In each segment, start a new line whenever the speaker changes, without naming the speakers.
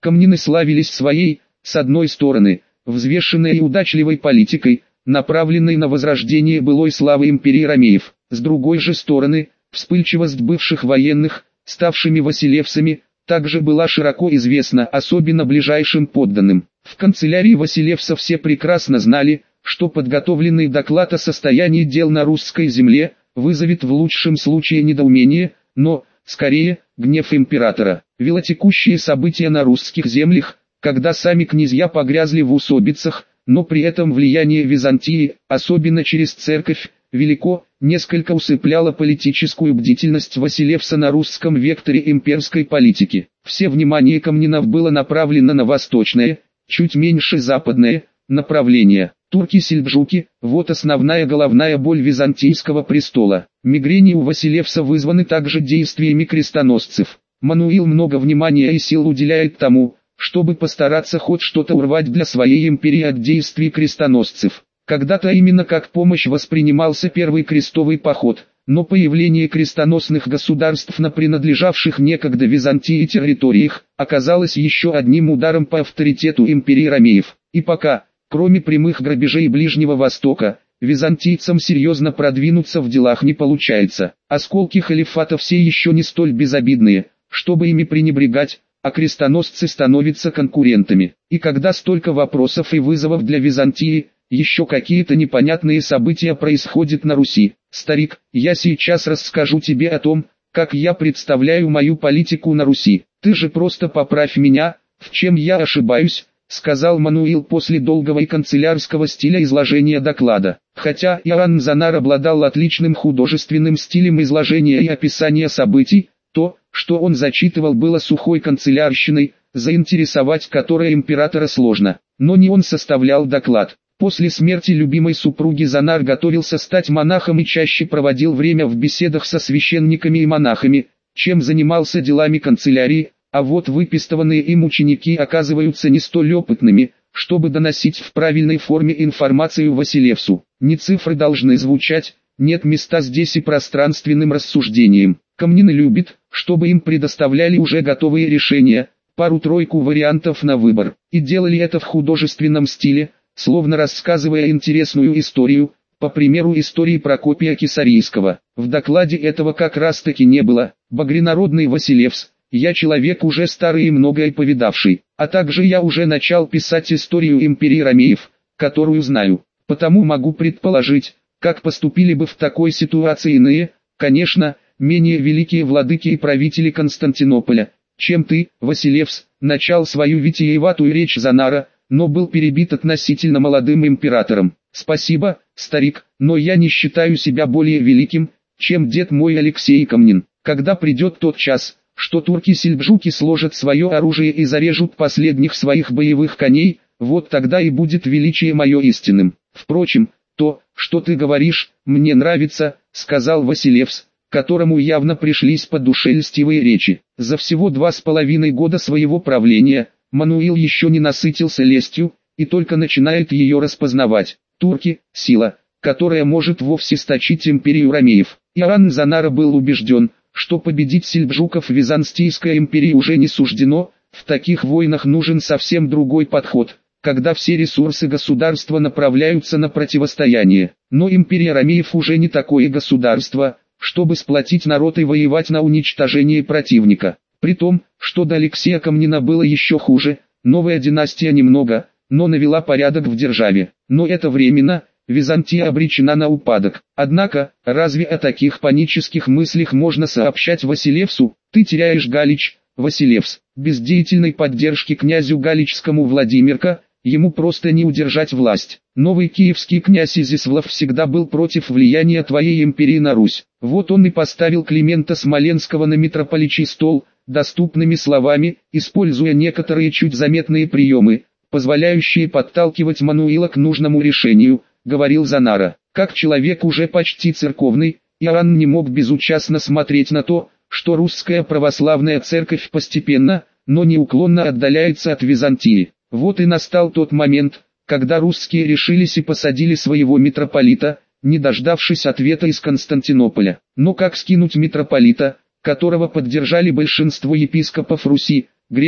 Комнины славились своей, с одной стороны, взвешенной и удачливой политикой, направленной на возрождение былой славы империи ромеев, с другой же стороны, вспыльчивость бывших военных, ставшими василевсами, также была широко известна особенно ближайшим подданным. В канцелярии Василевса все прекрасно знали, что подготовленный доклад о состоянии дел на русской земле вызовет в лучшем случае недоумение, но, скорее, гнев императора. Велотекущие события на русских землях, когда сами князья погрязли в усобицах, но при этом влияние Византии, особенно через церковь, велико, несколько усыпляло политическую бдительность Василевса на русском векторе имперской политики. Все внимание комнинов было направлено на восточное, чуть меньше западное, направление. Турки-сельджуки – вот основная головная боль византийского престола. Мигрени у Василевса вызваны также действиями крестоносцев. Мануил много внимания и сил уделяет тому, чтобы постараться хоть что-то урвать для своей империи от действий крестоносцев. Когда-то именно как помощь воспринимался первый крестовый поход, но появление крестоносных государств на принадлежавших некогда Византии территориях оказалось еще одним ударом по авторитету империи ромеев. И пока, кроме прямых грабежей Ближнего Востока, византийцам серьезно продвинуться в делах не получается. Осколки халифата все еще не столь безобидные, чтобы ими пренебрегать, а крестоносцы становятся конкурентами. И когда столько вопросов и вызовов для Византии, еще какие-то непонятные события происходят на Руси. Старик, я сейчас расскажу тебе о том, как я представляю мою политику на Руси. Ты же просто поправь меня, в чем я ошибаюсь, сказал Мануил после долгого и канцелярского стиля изложения доклада. Хотя Иоанн Занар обладал отличным художественным стилем изложения и описания событий, то, что он зачитывал, было сухой канцелярщиной, заинтересовать которой императора сложно. Но не он составлял доклад. После смерти любимой супруги Занар готовился стать монахом и чаще проводил время в беседах со священниками и монахами, чем занимался делами канцелярии, а вот выпистыванные им ученики оказываются не столь опытными, чтобы доносить в правильной форме информацию Василевсу. Не цифры должны звучать, нет места здесь и пространственным рассуждениям. Комнины любят, чтобы им предоставляли уже готовые решения, пару-тройку вариантов на выбор, и делали это в художественном стиле, словно рассказывая интересную историю, по примеру истории Прокопия Кесарийского. В докладе этого как раз таки не было. Багрянародный Василевс, я человек уже старый и многое повидавший, а также я уже начал писать историю империи ромеев, которую знаю, потому могу предположить, как поступили бы в такой ситуации иные, конечно, менее великие владыки и правители Константинополя, чем ты, Василевс, начал свою витиеватую речь Занара, но был перебит относительно молодым императором. Спасибо, старик, но я не считаю себя более великим, чем дед мой Алексей Комнин. Когда придет тот час, что турки-сельджуки сложат свое оружие и зарежут последних своих боевых коней, вот тогда и будет величие мое истинным. Впрочем, то, что ты говоришь, мне нравится, сказал Василевс, которому явно пришлись по душе льстивые речи. За всего 2,5 года своего правления Мануил еще не насытился лестью, и только начинает ее распознавать. Турки – сила, которая может вовсе сточить империю ромеев. Иоанн Занара был убежден, что победить сельджуков Византийской империи уже не суждено, в таких войнах нужен совсем другой подход, когда все ресурсы государства направляются на противостояние. Но империя ромеев уже не такое государство, чтобы сплотить народ и воевать на уничтожение противника. При том, что до Алексея Комнина было еще хуже, новая династия немного, но навела порядок в державе. Но это временно, Византия обречена на упадок. Однако, разве о таких панических мыслях можно сообщать Василевсу? Ты теряешь Галич, Василевс. Без деятельной поддержки князю Галичскому Владимирка, ему просто не удержать власть. Новый киевский князь Изяслав всегда был против влияния твоей империи на Русь. Вот он и поставил Климента Смоленского на митрополичий стол, доступными словами, используя некоторые чуть заметные приемы, позволяющие подталкивать Мануила к нужному решению, говорил Занара. Как человек уже почти церковный, Иоанн не мог безучастно смотреть на то, что русская православная церковь постепенно, но неуклонно отдаляется от Византии. Вот и настал тот момент, когда русские решились и посадили своего митрополита, не дождавшись ответа из Константинополя. Но как скинуть митрополита, которого поддержали большинство епископов Руси, греков,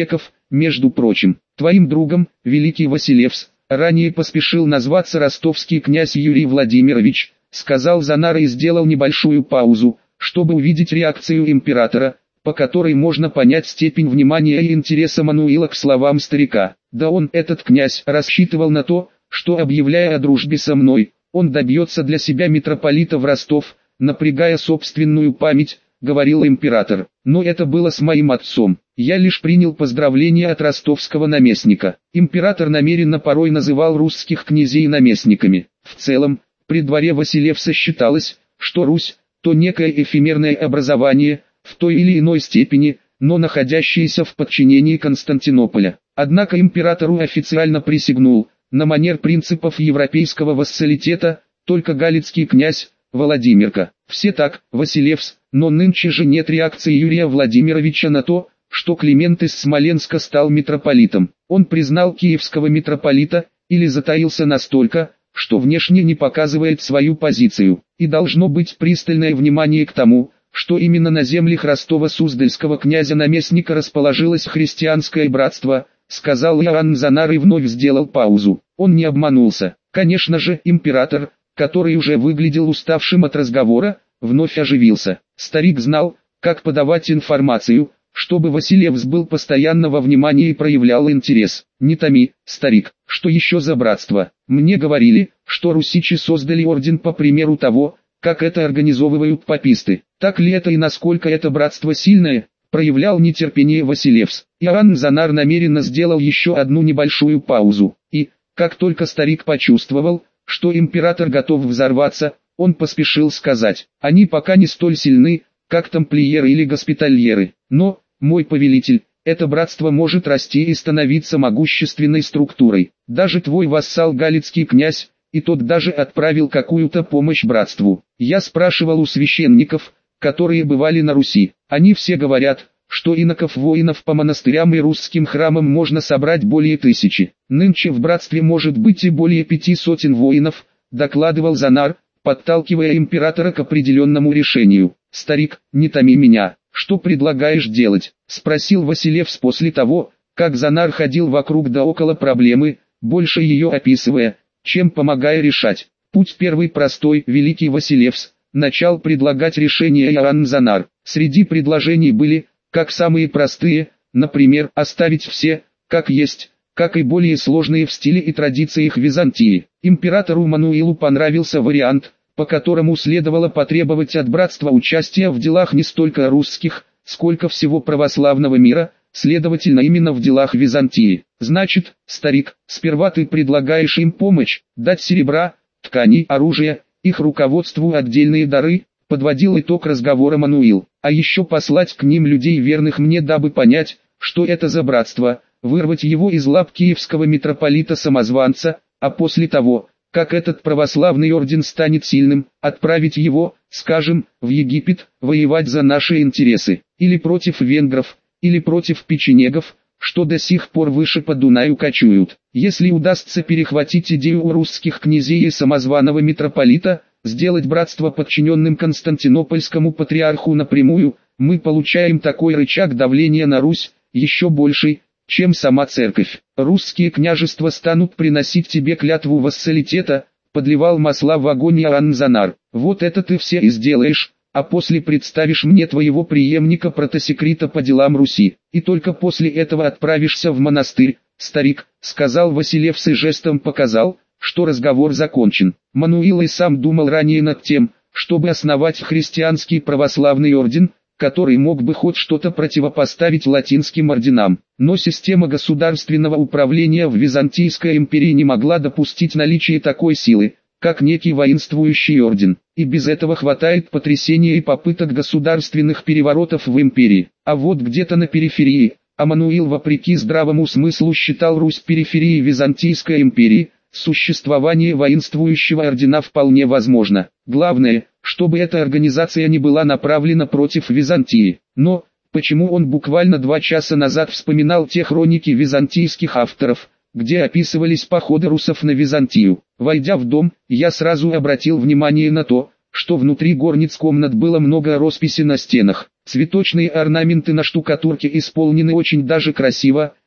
между прочим, твоим другом, великий Василевс, ранее поспешил назваться ростовский князь Юрий Владимирович, сказал Занар и сделал небольшую паузу, чтобы увидеть реакцию императора, по которой можно понять степень внимания и интереса Мануила к словам старика. Да он, этот князь, рассчитывал на то, что, объявляя о дружбе со мной, он добьется для себя митрополита в Ростов, напрягая собственную память, говорил император. Но это было с моим отцом. Я лишь принял поздравления от ростовского наместника. Император намеренно порой называл русских князей наместниками. В целом, при дворе Василевса считалось, что Русь – то некое эфемерное образование, в той или иной степени, но находящееся в подчинении Константинополя. Однако императору официально присягнул, на манер принципов европейского вассалитета, только галицкий князь, Владимирка. Все так, Василевс, но нынче же нет реакции Юрия Владимировича на то, что Климент из Смоленска стал митрополитом. Он признал киевского митрополита, или затаился настолько, что внешне не показывает свою позицию. И должно быть пристальное внимание к тому, что именно на землях Ростова-Суздальского князя-наместника расположилось христианское братство, сказал Иоанн Занар и вновь сделал паузу. Он не обманулся. Конечно же, император, который уже выглядел уставшим от разговора, вновь оживился. Старик знал, как подавать информацию, чтобы Василевс был постоянно во внимании и проявлял интерес. Не томи, старик, что еще за братство? Мне говорили, что русичи создали орден по примеру того, как это организовывают паписты. Так ли это и насколько это братство сильное? Проявлял нетерпение Василевс. Иоанн Занар намеренно сделал еще одну небольшую паузу. И, как только старик почувствовал, что император готов взорваться, он поспешил сказать: они пока не столь сильны, как тамплиеры или госпитальеры. Но, мой повелитель, это братство может расти и становиться могущественной структурой. Даже твой вассал галицкий князь, и тот даже отправил какую-то помощь братству. Я спрашивал у священников, которые бывали на Руси. Они все говорят, что иноков-воинов по монастырям и русским храмам можно собрать более 1000. Нынче в братстве может быть и более 500 воинов, докладывал Занар, подталкивая императора к определенному решению. «Старик, не томи меня, что предлагаешь делать?» – спросил Василевс после того, как Занар ходил вокруг да около проблемы, больше ее описывая, чем помогая решать. Путь первый простой, великий Василевс, начал предлагать решение Иоанн Занар. Среди предложений были, как самые простые, например, оставить все, как есть, как и более сложные в стиле и традициях Византии. Императору Мануилу понравился вариант, по которому следовало потребовать от братства участия в делах не столько русских, сколько всего православного мира, следовательно именно в делах Византии. Значит, старик, сперва ты предлагаешь им помощь, дать серебра, тканей, оружия, их руководству отдельные дары, подводил итог разговора Мануил, а еще послать к ним людей верных мне, дабы понять, что это за братство, вырвать его из лап киевского митрополита-самозванца, а после того, как этот православный орден станет сильным, отправить его, скажем, в Египет, воевать за наши интересы, или против венгров, или против печенегов, что до сих пор выше по Дунаю кочуют. Если удастся перехватить идею у русских князей и самозваного митрополита, сделать братство подчиненным Константинопольскому патриарху напрямую, мы получаем такой рычаг давления на Русь, еще больший, чем сама церковь. Русские княжества станут приносить тебе клятву вассалитета, подливал масла в огонь Иоанн Занар. Вот это ты все и сделаешь, а после представишь мне твоего преемника протосекрита по делам Руси, и только после этого отправишься в монастырь. Старик, сказал Василевс и жестом показал, что разговор закончен. Мануил и сам думал ранее над тем, чтобы основать христианский православный орден, который мог бы хоть что-то противопоставить латинским орденам. Но система государственного управления в Византийской империи не могла допустить наличие такой силы, как некий воинствующий орден. И без этого хватает потрясения и попыток государственных переворотов в империи. А вот где-то на периферии, а Мануил вопреки здравому смыслу считал Русь периферией Византийской империи, существование воинствующего ордена вполне возможно. Главное, чтобы эта организация не была направлена против Византии. Но, почему он буквально 2 часа назад вспоминал те хроники византийских авторов, где описывались походы русов на Византию? Войдя в дом, я сразу обратил внимание на то, что внутри горниц комнат было много росписи на стенах. Цветочные орнаменты на штукатурке исполнены очень даже красиво,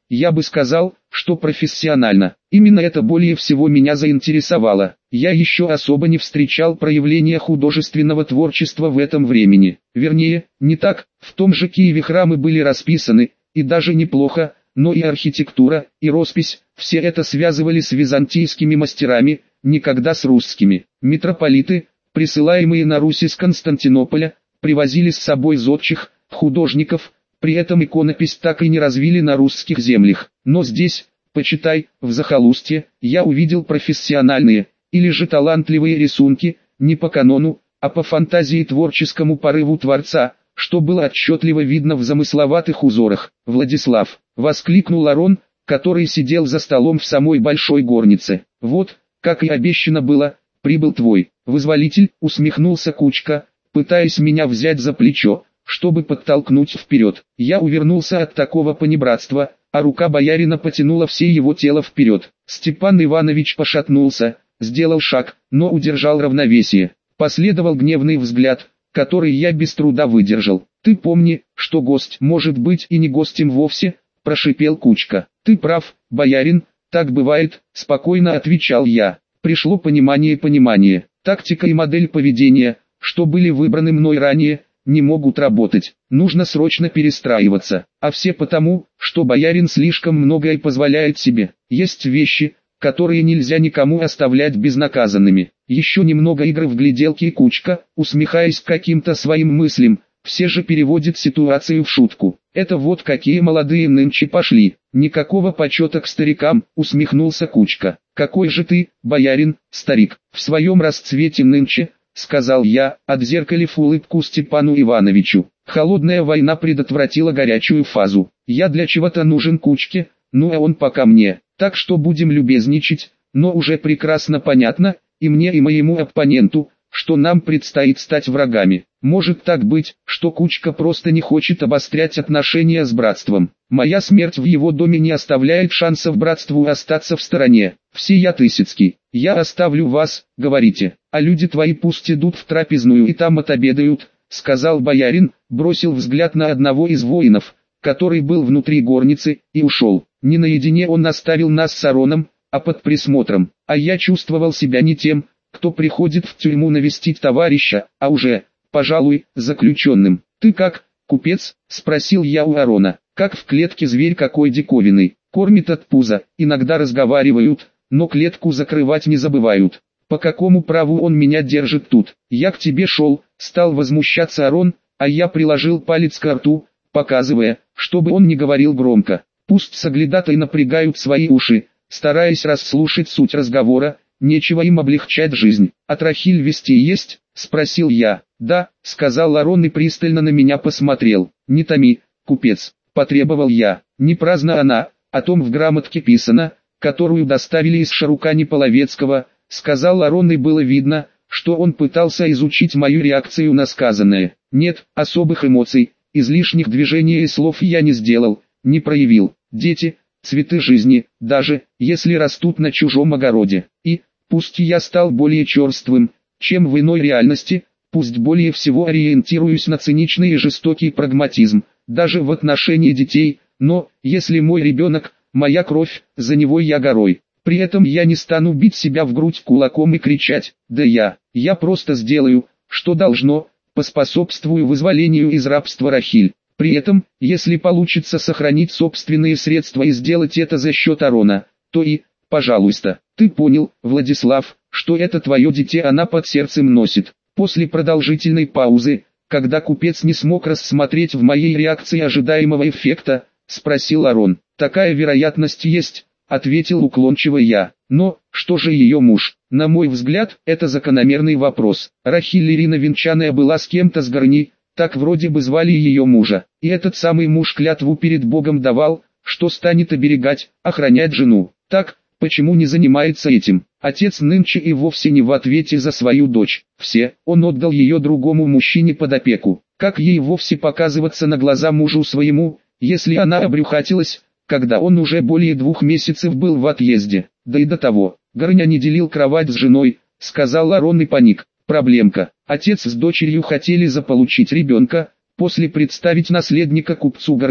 я бы сказал, что профессионально. Именно это более всего меня заинтересовало. Я еще особо не встречал проявления художественного творчества в этом времени. Вернее, не так, в том же Киеве храмы были расписаны, и даже неплохо, но и архитектура, и роспись, все это связывали с византийскими мастерами, никогда с русскими. Митрополиты, присылаемые на Русь из Константинополя, привозили с собой зодчих, художников, при этом иконопись так и не развили на русских землях. Но здесь, почитай, в захолустье, я увидел профессиональные, или же талантливые рисунки, не по канону, а по фантазии и творческому порыву творца, что было отчетливо видно в замысловатых узорах. «Владислав!» — воскликнул Арон, который сидел за столом в самой большой горнице. «Вот, как и обещано было, прибыл твой вызволитель», — усмехнулся Кучка, пытаясь меня взять за плечо, чтобы подтолкнуть вперед. Я увернулся от такого понебратства, а рука боярина потянула все его тело вперед. Степан Иванович пошатнулся, сделал шаг, но удержал равновесие. Последовал гневный взгляд, который я без труда выдержал. «Ты помни, что гость может быть и не гостем вовсе», — прошипел Кучка. «Ты прав, боярин, так бывает», — спокойно отвечал я. Пришло понимание. Тактика и модель поведения, что были выбраны мной ранее, не могут работать. Нужно срочно перестраиваться. А все потому, что боярин слишком многое позволяет себе. Есть вещи, которые нельзя никому оставлять безнаказанными. Еще немного игры в гляделки, и Кучка, усмехаясь каким-то своим мыслям, все же переводит ситуацию в шутку. «Это вот какие молодые нынче пошли. Никакого почета к старикам», — усмехнулся Кучка. «Какой же ты, боярин, старик, в своем расцвете нынче», — сказал я, отзеркалив улыбку Степану Ивановичу. Холодная война предотвратила горячую фазу. Я для чего-то нужен Кучке, ну а он пока мне. Так что будем любезничать, но уже прекрасно понятно, и мне, и моему оппоненту, что нам предстоит стать врагами. Может так быть, что Кучка просто не хочет обострять отношения с братством. Моя смерть в его доме не оставляет шансов братству остаться в стороне. Всея Тысяцкий, я оставлю вас, говорите, а люди твои пусть идут в трапезную и там отобедают, сказал боярин, бросил взгляд на одного из воинов, который был внутри горницы, и ушел. Не наедине он оставил нас с Ароном, а под присмотром, а я чувствовал себя не тем, кто приходит в тюрьму навестить товарища, а уже, пожалуй, заключенным. «Ты как, купец?» — спросил я у Арона. «Как в клетке зверь какой диковинный, кормит от пуза, иногда разговаривают, но клетку закрывать не забывают. По какому праву он меня держит тут? Я к тебе шел», — стал возмущаться Арон, а я приложил палец к рту, показывая, чтобы он не говорил громко. Пусть соглядатай напрягают свои уши, стараясь расслушать суть разговора, нечего им облегчать жизнь. «А Трахиль вести есть?» — спросил я. «Да», — сказал Арон и пристально на меня посмотрел. «Не томи, купец», — потребовал я. «Не праздно она, о том в грамотке писано, которую доставили из Шарукани Половецкого», — сказал Арон, и было видно, что он пытался изучить мою реакцию на сказанное. Нет, особых эмоций, излишних движений и слов я не сделал, не проявил. Дети — цветы жизни, даже если растут на чужом огороде. И, пусть я стал более черствым, чем в иной реальности, пусть более всего ориентируюсь на циничный и жестокий прагматизм, даже в отношении детей, но, если мой ребенок, моя кровь, за него я горой. При этом я не стану бить себя в грудь кулаком и кричать: «Да я просто сделаю, что должно, поспособствую вызволению из рабства Рахиль». При этом, если получится сохранить собственные средства и сделать это за счет Арона, то и, пожалуйста, ты понял, Владислав, что это твое дитя она под сердцем носит. После продолжительной паузы, когда купец не смог рассмотреть в моей реакции ожидаемого эффекта, спросил Арон. «Такая вероятность есть», — ответил уклончиво я. «Но, что же ее муж?» На мой взгляд, это закономерный вопрос. Рахиль Ирина венчанная была с кем-то с горни, так вроде бы звали ее мужа, и этот самый муж клятву перед Богом давал, что станет оберегать, охранять жену. Так, почему не занимается этим? Отец нынче и вовсе не в ответе за свою дочь. Он отдал ее другому мужчине под опеку. Как ей вовсе показываться на глаза мужу своему, если она обрюхатилась, когда он уже более 2 месяцев был в отъезде? Да и до того, Горня не делил кровать с женой, сказал Арон и паник. Проблемка. Отец с дочерью хотели заполучить ребенка, после представить наследника купцу Горне,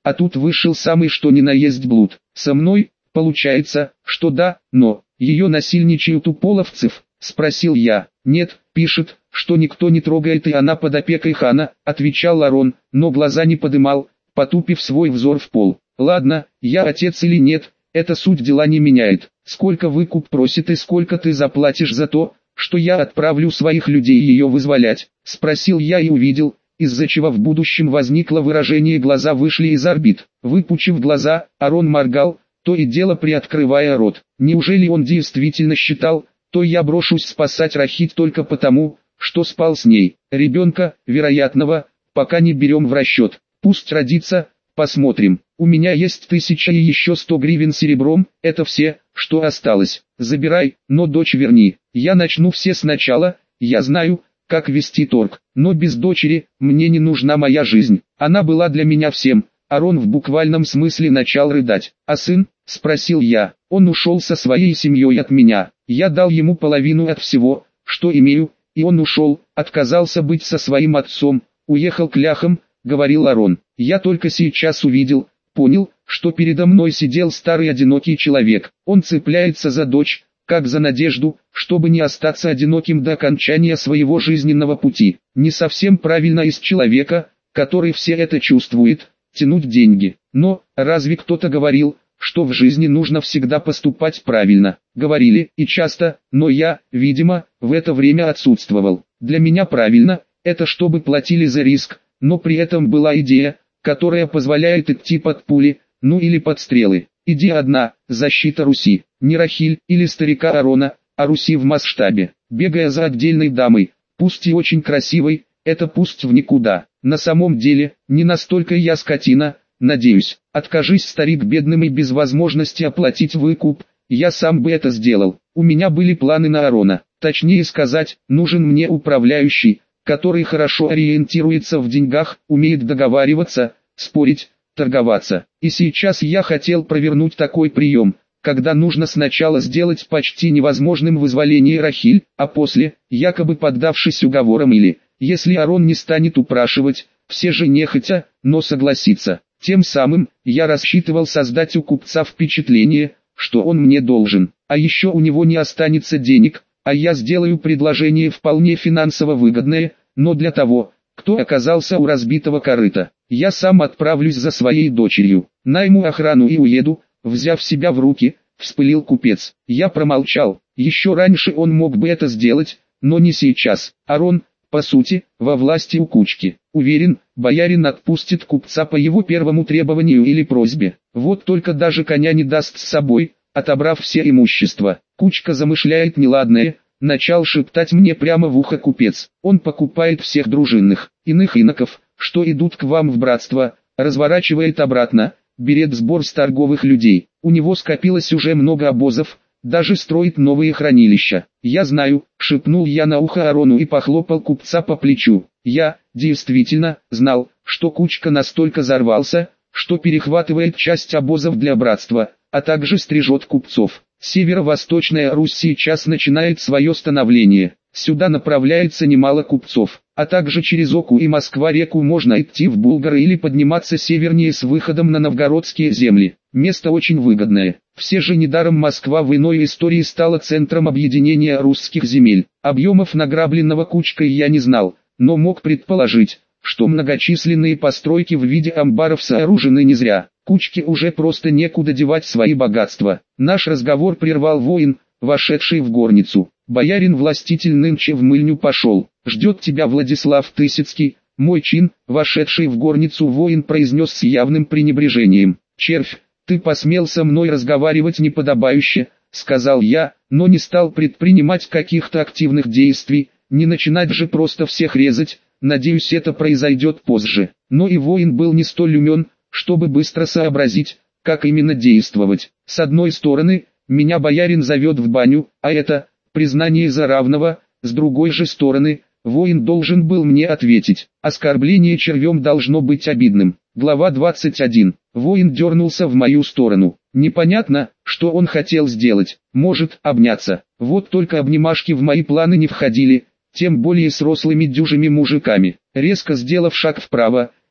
а тут вышел самый что ни на есть блуд. Со мной, получается, что да, но, ее насильничают у половцев, спросил я. Нет, пишет, что никто не трогает и она под опекой хана, отвечал Арон, но глаза не подымал, потупив свой взор в пол. Ладно, я отец или нет, это суть дела не меняет. Сколько выкуп просит и сколько ты заплатишь за то, что я отправлю своих людей ее вызволять? Спросил я и увидел, из-за чего в будущем возникло выражение «глаза вышли из орбит». Выпучив глаза, Арон моргал, то и дело приоткрывая рот. Неужели он действительно считал, то я брошусь спасать Рахиль только потому, что спал с ней? Ребенка, вероятного, пока не берем в расчет. Пусть родится, посмотрим. У меня есть 1000 и еще 100 гривен серебром, это все, что осталось. Забирай, но дочь верни. Я начну все сначала, я знаю, как вести торг, но без дочери, мне не нужна моя жизнь. Она была для меня всем. Арон в буквальном смысле начал рыдать. А сын? Спросил я. Он ушел со своей семьей от меня. Я дал ему половину от всего, что имею, и он ушел, отказался быть со своим отцом, уехал к ляхам, говорил Арон. Я только сейчас увидел, понял, что передо мной сидел старый одинокий человек. Он цепляется за дочь, как за надежду, чтобы не остаться одиноким до окончания своего жизненного пути. Не совсем правильно из человека, который все это чувствует, тянуть деньги. Но, разве кто-то говорил, что в жизни нужно всегда поступать правильно? Говорили, и часто, но я, видимо, в это время отсутствовал. Для меня правильно, это чтобы платили за риск, но при этом была идея, которая позволяет идти под пули, ну или под стрелы. Идея одна – защита Руси, не Рахиль или старика Арона, а Руси в масштабе. Бегая за отдельной дамой, пусть и очень красивой, это пусть в никуда. На самом деле, не настолько я скотина, надеюсь. Откажись старик бедным и без возможности оплатить выкуп, я сам бы это сделал. У меня были планы на Арона. Точнее сказать, нужен мне управляющий, который хорошо ориентируется в деньгах, умеет договариваться, спорить, торговаться. И сейчас я хотел провернуть такой прием, когда нужно сначала сделать почти невозможным вызволение Рахиль, а после, якобы поддавшись уговорам или, если Арон не станет упрашивать, все же нехотя, но согласится. Тем самым, я рассчитывал создать у купца впечатление, что он мне должен, а еще у него не останется денег, а я сделаю предложение вполне финансово выгодное, но для того, кто оказался у разбитого корыта. Я сам отправлюсь за своей дочерью, найму охрану и уеду, взяв себя в руки, вспылил купец. Я промолчал, еще раньше он мог бы это сделать, но не сейчас. Арон, по сути, во власти у кучки. Уверен, боярин отпустит купца по его первому требованию или просьбе. Вот только даже коня не даст с собой, отобрав все имущество. Кучка замышляет неладное, начал шептать мне прямо в ухо купец. Он покупает всех дружинных, иных иноков, что идут к вам в братство, разворачивает обратно, берет сбор с торговых людей. У него скопилось уже много обозов, даже строит новые хранилища. Я знаю, шепнул я на ухо Арону и похлопал купца по плечу. Я, действительно, знал, что кучка настолько зарвался, что перехватывает часть обозов для братства, а также стрижет купцов. Северо-восточная Русь сейчас начинает свое становление. Сюда направляется немало купцов, а также через Оку и Москва-реку можно идти в Булгары или подниматься севернее с выходом на новгородские земли. Место очень выгодное. Все же недаром Москва в иной истории стала центром объединения русских земель. Объемов награбленного кучкой я не знал, но мог предположить, что многочисленные постройки в виде амбаров сооружены не зря. Кучке уже просто некуда девать свои богатства. Наш разговор прервал воин, вошедший в горницу. Боярин-властитель нынче в мыльню пошел. Ждет тебя Владислав Тысяцкий, мой чин. Вошедший в горницу воин произнес с явным пренебрежением. Червь, ты посмел со мной разговаривать неподобающе, сказал я, но не стал предпринимать каких-то активных действий, не начинать же просто всех резать. Надеюсь, это произойдет позже. Но и воин был не столь умен, чтобы быстро сообразить, как именно действовать. С одной стороны, меня боярин зовет в баню, а это признание за равного, с другой же стороны, воин должен был мне ответить. Оскорбление червем должно быть обидным. Глава 21. Воин дернулся в мою сторону. Непонятно, что он хотел сделать. Может, обняться. Вот только обнимашки в мои планы не входили, тем более с рослыми дюжими мужиками. Резко сделав шаг вправо,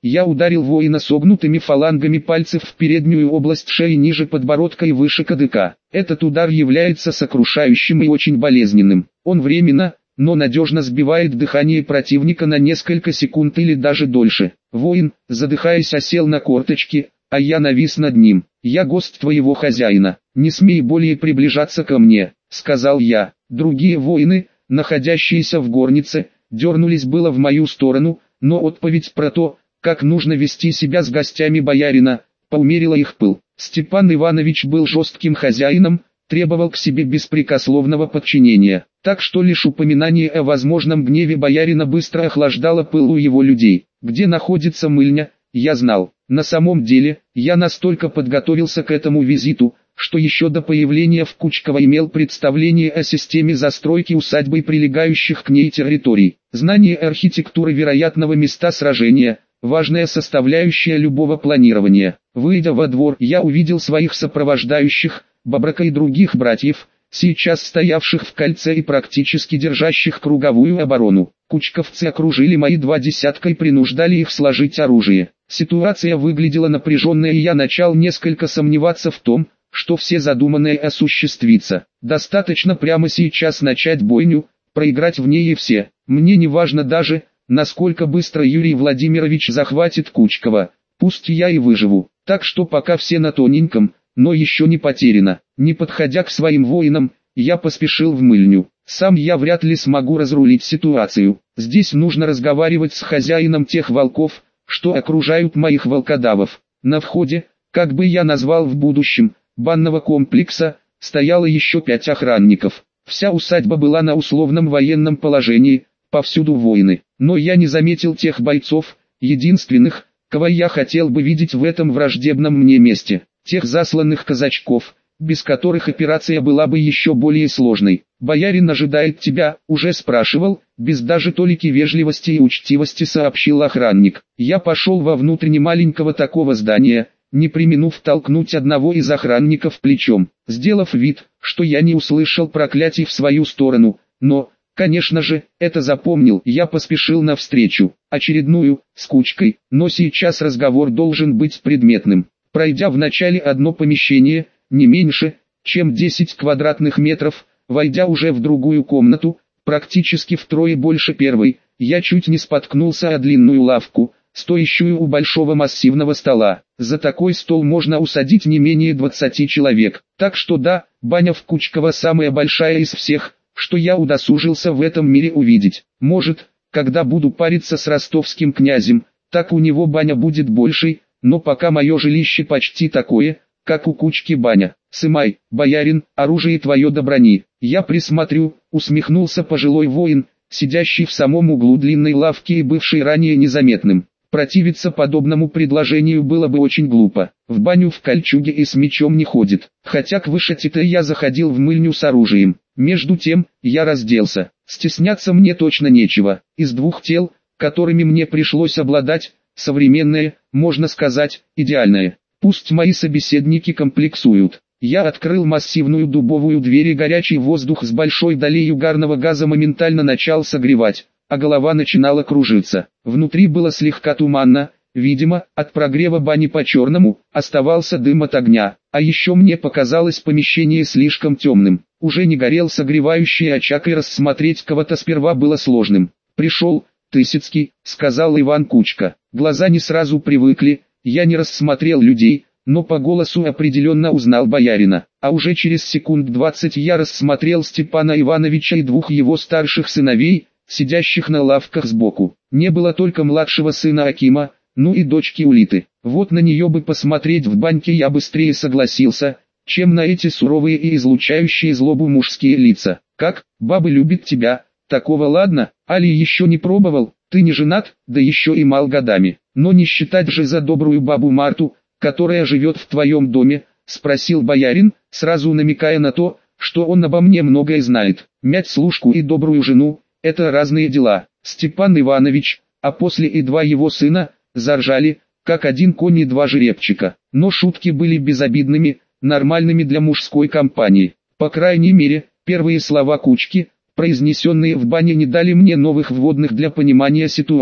Я ударил воина согнутыми фалангами пальцев в переднюю область шеи ниже подбородка и выше кадыка. Этот удар является сокрушающим и очень болезненным. Он временно, но надежно сбивает дыхание противника на несколько секунд или даже дольше. Воин, задыхаясь, осел на корточки, а я навис над ним. «Я гость твоего хозяина, не смей более приближаться ко мне», — сказал я. Другие воины, находящиеся в горнице, дернулись было в мою сторону, но отповедь про то, как нужно вести себя с гостями боярина, поумерила их пыл. Степан Иванович был жестким хозяином, требовал к себе беспрекословного подчинения, так что лишь упоминание о возможном гневе боярина быстро охлаждало пыл у его людей. Где находится мыльня, я знал. На самом деле, я настолько подготовился к этому визиту, что еще до появления в Кучково имел представление о системе застройки усадьбы и прилегающих к ней территорий. Знание архитектуры вероятного места сражения – важная составляющая любого планирования. Выйдя во двор, я увидел своих сопровождающих, Бобрака и других братьев, сейчас стоявших в кольце и практически держащих круговую оборону. Кучковцы окружили мои 2 десятка и принуждали их сложить оружие. Ситуация выглядела напряженной, и я начал несколько сомневаться в том, что все задуманное осуществится. Достаточно прямо сейчас начать бойню, проиграть в ней и все. Мне не важно даже, насколько быстро Юрий Владимирович захватит Кучково, пусть я и выживу. Так что пока все на тоненьком, но еще не потеряно. Не подходя к своим воинам, я поспешил в мыльню. Сам я вряд ли смогу разрулить ситуацию. Здесь нужно разговаривать с хозяином тех волков, что окружают моих волкодавов. На входе, как бы я назвал в будущем, банного комплекса, стояло еще 5 охранников. Вся усадьба была на условном военном положении, повсюду воины. Но я не заметил тех бойцов, единственных, кого я хотел бы видеть в этом враждебном мне месте. Тех засланных казачков, без которых операция была бы еще более сложной. «Боярин ожидает тебя», уже спрашивал, без даже толики вежливости и учтивости сообщил охранник. Я пошел вовнутрь немаленького такого здания, не преминув толкнуть одного из охранников плечом, сделав вид, что я не услышал проклятий в свою сторону, но, конечно же, это запомнил. Я поспешил навстречу, очередную, с Кучкой, но сейчас разговор должен быть предметным. Пройдя вначале одно помещение, не меньше, чем 10 квадратных метров, войдя уже в другую комнату, практически втрое больше первой, я чуть не споткнулся о длинную лавку, стоящую у большого массивного стола. За такой стол можно усадить не менее 20 человек. Так что да, баня в Кучково самая большая из всех, что я удосужился в этом мире увидеть. Может, когда буду париться с ростовским князем, так у него баня будет большей, но пока мое жилище почти такое, как у Кучки баня. «Сымай, боярин, оружие твое до брони, я присмотрю», усмехнулся пожилой воин, сидящий в самом углу длинной лавки и бывший ранее незаметным. Противиться подобному предложению было бы очень глупо. В баню в кольчуге и с мечом не ходит. Хотя к вышите я заходил в мыльню с оружием. Между тем, я разделся. Стесняться мне точно нечего. Из 2 тел, которыми мне пришлось обладать, современное, можно сказать, идеальное. Пусть мои собеседники комплексуют. Я открыл массивную дубовую дверь, и горячий воздух с большой долей угарного газа моментально начал согревать, а голова начинала кружиться. Внутри было слегка туманно, видимо, от прогрева бани по-черному, оставался дым от огня. А еще мне показалось помещение слишком темным. Уже не горел согревающий очаг, и рассмотреть кого-то сперва было сложным. «Пришел, Тысяцкий», — сказал Иван Кучка. Глаза не сразу привыкли, я не рассмотрел людей, но по голосу определенно узнал боярина. А уже через секунд 20 я рассмотрел Степана Ивановича и 2 его старших сыновей, сидящих на лавках сбоку. Не было только младшего сына Акима, ну и дочки Улиты. Вот на нее бы посмотреть в баньке я быстрее согласился, чем на эти суровые и излучающие злобу мужские лица. «Как, бабы любят тебя, такого ладно, али еще не пробовал, ты не женат, да еще и мал годами, но не считать же за добрую бабу Марту, которая живет в твоем доме», — спросил боярин, сразу намекая на то, что он обо мне многое знает. Мять служку и добрую жену — это разные дела. Степан Иванович, а после и 2 его сына, заржали, как один конь и 2 жеребчика. Но шутки были безобидными, нормальными для мужской компании. По крайней мере, первые слова Кучки, произнесенные в бане, не дали мне новых вводных для понимания ситуации.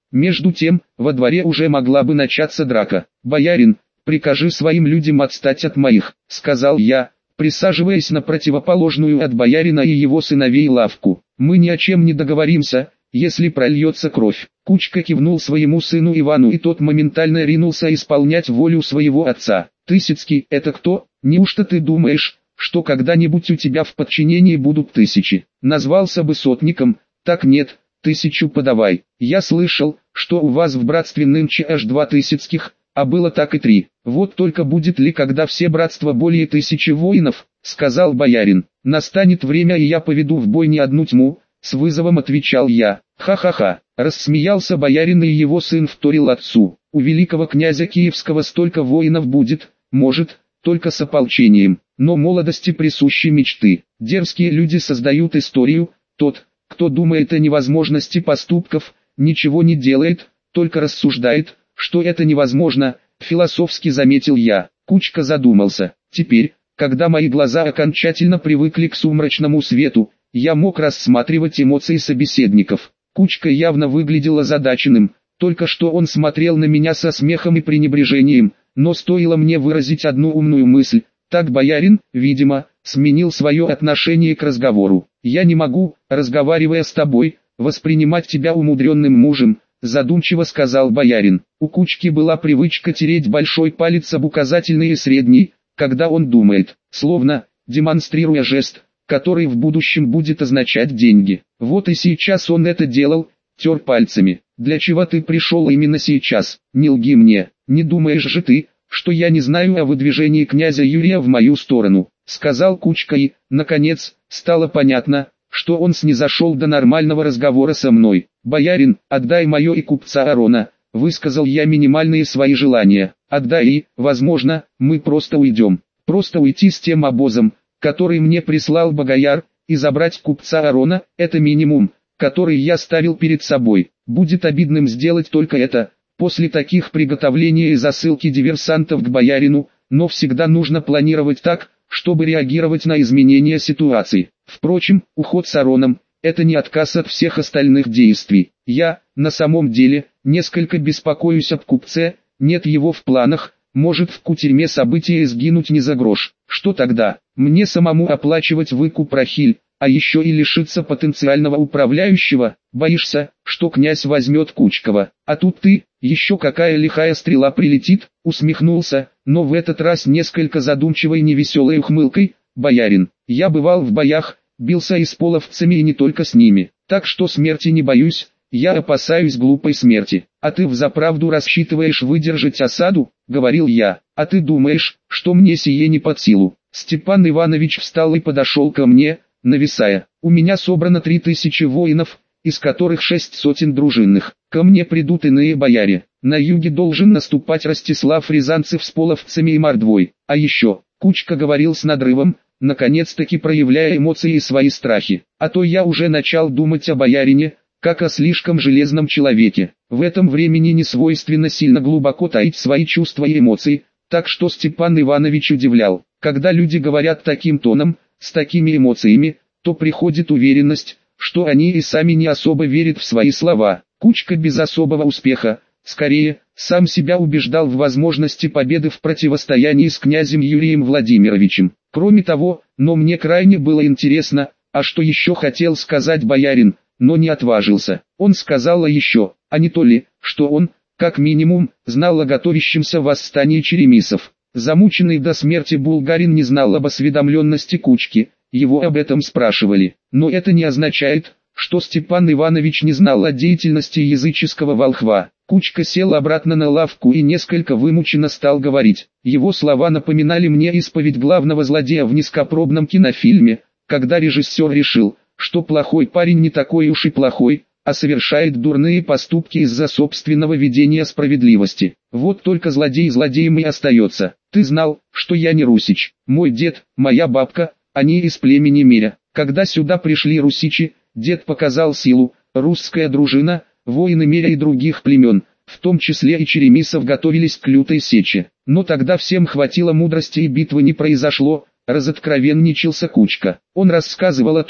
Между тем, во дворе уже могла бы начаться драка. «Боярин, прикажи своим людям отстать от моих», — сказал я, присаживаясь на противоположную от боярина и его сыновей лавку. «Мы ни о чем не договоримся, если прольется кровь». Кучка кивнул своему сыну Ивану, и тот моментально ринулся исполнять волю своего отца. «Тысяцкий, это кто? Неужто ты думаешь, что когда-нибудь у тебя в подчинении будут тысячи? Назвался бы сотником, так нет, 1000 подавай. Я слышал, что у вас в братстве нынче аж 2 Тысяцких, а было так и 3. Вот только будет ли когда все братства более 1000 воинов, сказал боярин. Настанет время, и я поведу в бой не одну тьму, с вызовом отвечал я. Ха-ха-ха, рассмеялся боярин, и его сын вторил отцу. У великого князя Киевского столько воинов будет, может, только с ополчением, но молодости присущи мечты. Дерзкие люди создают историю, тот, кто думает о невозможности поступков, ничего не делает, только рассуждает, что это невозможно, философски заметил я. Кучка задумался. Теперь, когда мои глаза окончательно привыкли к сумрачному свету, я мог рассматривать эмоции собеседников. Кучка явно выглядел озадаченным, только что он смотрел на меня со смехом и пренебрежением, но стоило мне выразить одну умную мысль, так боярин, видимо, сменил свое отношение к разговору. «Я не могу, разговаривая с тобой, воспринимать тебя умудренным мужем», задумчиво сказал боярин. У Кучки была привычка тереть большой палец об указательный и средний, когда он думает, словно демонстрируя жест, который в будущем будет означать деньги. Вот и сейчас он это делал, тер пальцами. «Для чего ты пришел именно сейчас? Не лги мне, не думаешь же ты, что я не знаю о выдвижении князя Юрия в мою сторону», сказал Кучка, и, наконец, стало понятно, что он снизошел до нормального разговора со мной. «Боярин, отдай мое и купца Арона», высказал я минимальные свои желания. «Отдай и, возможно, мы просто уйдем. Просто уйти с тем обозом, который мне прислал Богояр, и забрать купца Арона, это минимум, который я ставил перед собой. Будет обидным сделать только это, после таких приготовлений и засылки диверсантов к боярину, но всегда нужно планировать так, чтобы реагировать на изменения ситуации. Впрочем, уход с Ароном – это не отказ от всех остальных действий. Я, на самом деле, несколько беспокоюсь об купце, нет его в планах, может в кутерьме события сгинуть не за грош. Что тогда? Мне самому оплачивать выкуп Рахиль, а еще и лишиться потенциального управляющего? Боишься, что князь возьмет Кучкова? А тут ты, еще какая лихая стрела прилетит, усмехнулся, но в этот раз несколько задумчивой невеселой ухмылкой. «Боярин, я бывал в боях, бился и с половцами и не только с ними, так что смерти не боюсь, я опасаюсь глупой смерти. А ты взаправду рассчитываешь выдержать осаду?» — говорил я. «А ты думаешь, что мне сие не под силу?» Степан Иванович встал и подошел ко мне, нависая. «У меня собрано 3000 воинов, из которых 6 сотен дружинных. Ко мне придут иные бояре. На юге должен наступать Ростислав Рязанцев с половцами и мордвой. А еще», — Кучка говорил с надрывом, наконец-таки проявляя эмоции и свои страхи, «а то я уже начал думать о боярине, как о слишком железном человеке. В этом времени не свойственно сильно глубоко таить свои чувства и эмоции, так что Степан Иванович удивлял. Когда люди говорят таким тоном, с такими эмоциями, то приходит уверенность, что они и сами не особо верят в свои слова. Кучка без особого успеха, скорее, сам себя убеждал в возможности победы в противостоянии с князем Юрием Владимировичем. Кроме того, но мне крайне было интересно, а что еще хотел сказать боярин, но не отважился. Он сказал еще, а не то ли, что он, как минимум, знал о готовящемся восстании черемисов. Замученный до смерти булгарин не знал об осведомленности Кучки, его об этом спрашивали. Но это не означает, что Степан Иванович не знал о деятельности языческого волхва. Кучка сел обратно на лавку и несколько вымученно стал говорить. Его слова напоминали мне исповедь главного злодея в низкопробном кинофильме, когда режиссер решил, что плохой парень не такой уж и плохой, а совершает дурные поступки из-за собственного видения справедливости. Вот только злодей злодеем и остается. Ты знал, что я не русич. Мой дед, моя бабка, они из племени Меря. Когда сюда пришли русичи, дед показал силу, русская дружина, воины Меря и других племен, в том числе и черемисов, готовились к лютой сече. Но тогда всем хватило мудрости и битвы не произошло, разоткровенничался Кучка. Он рассказывал о том,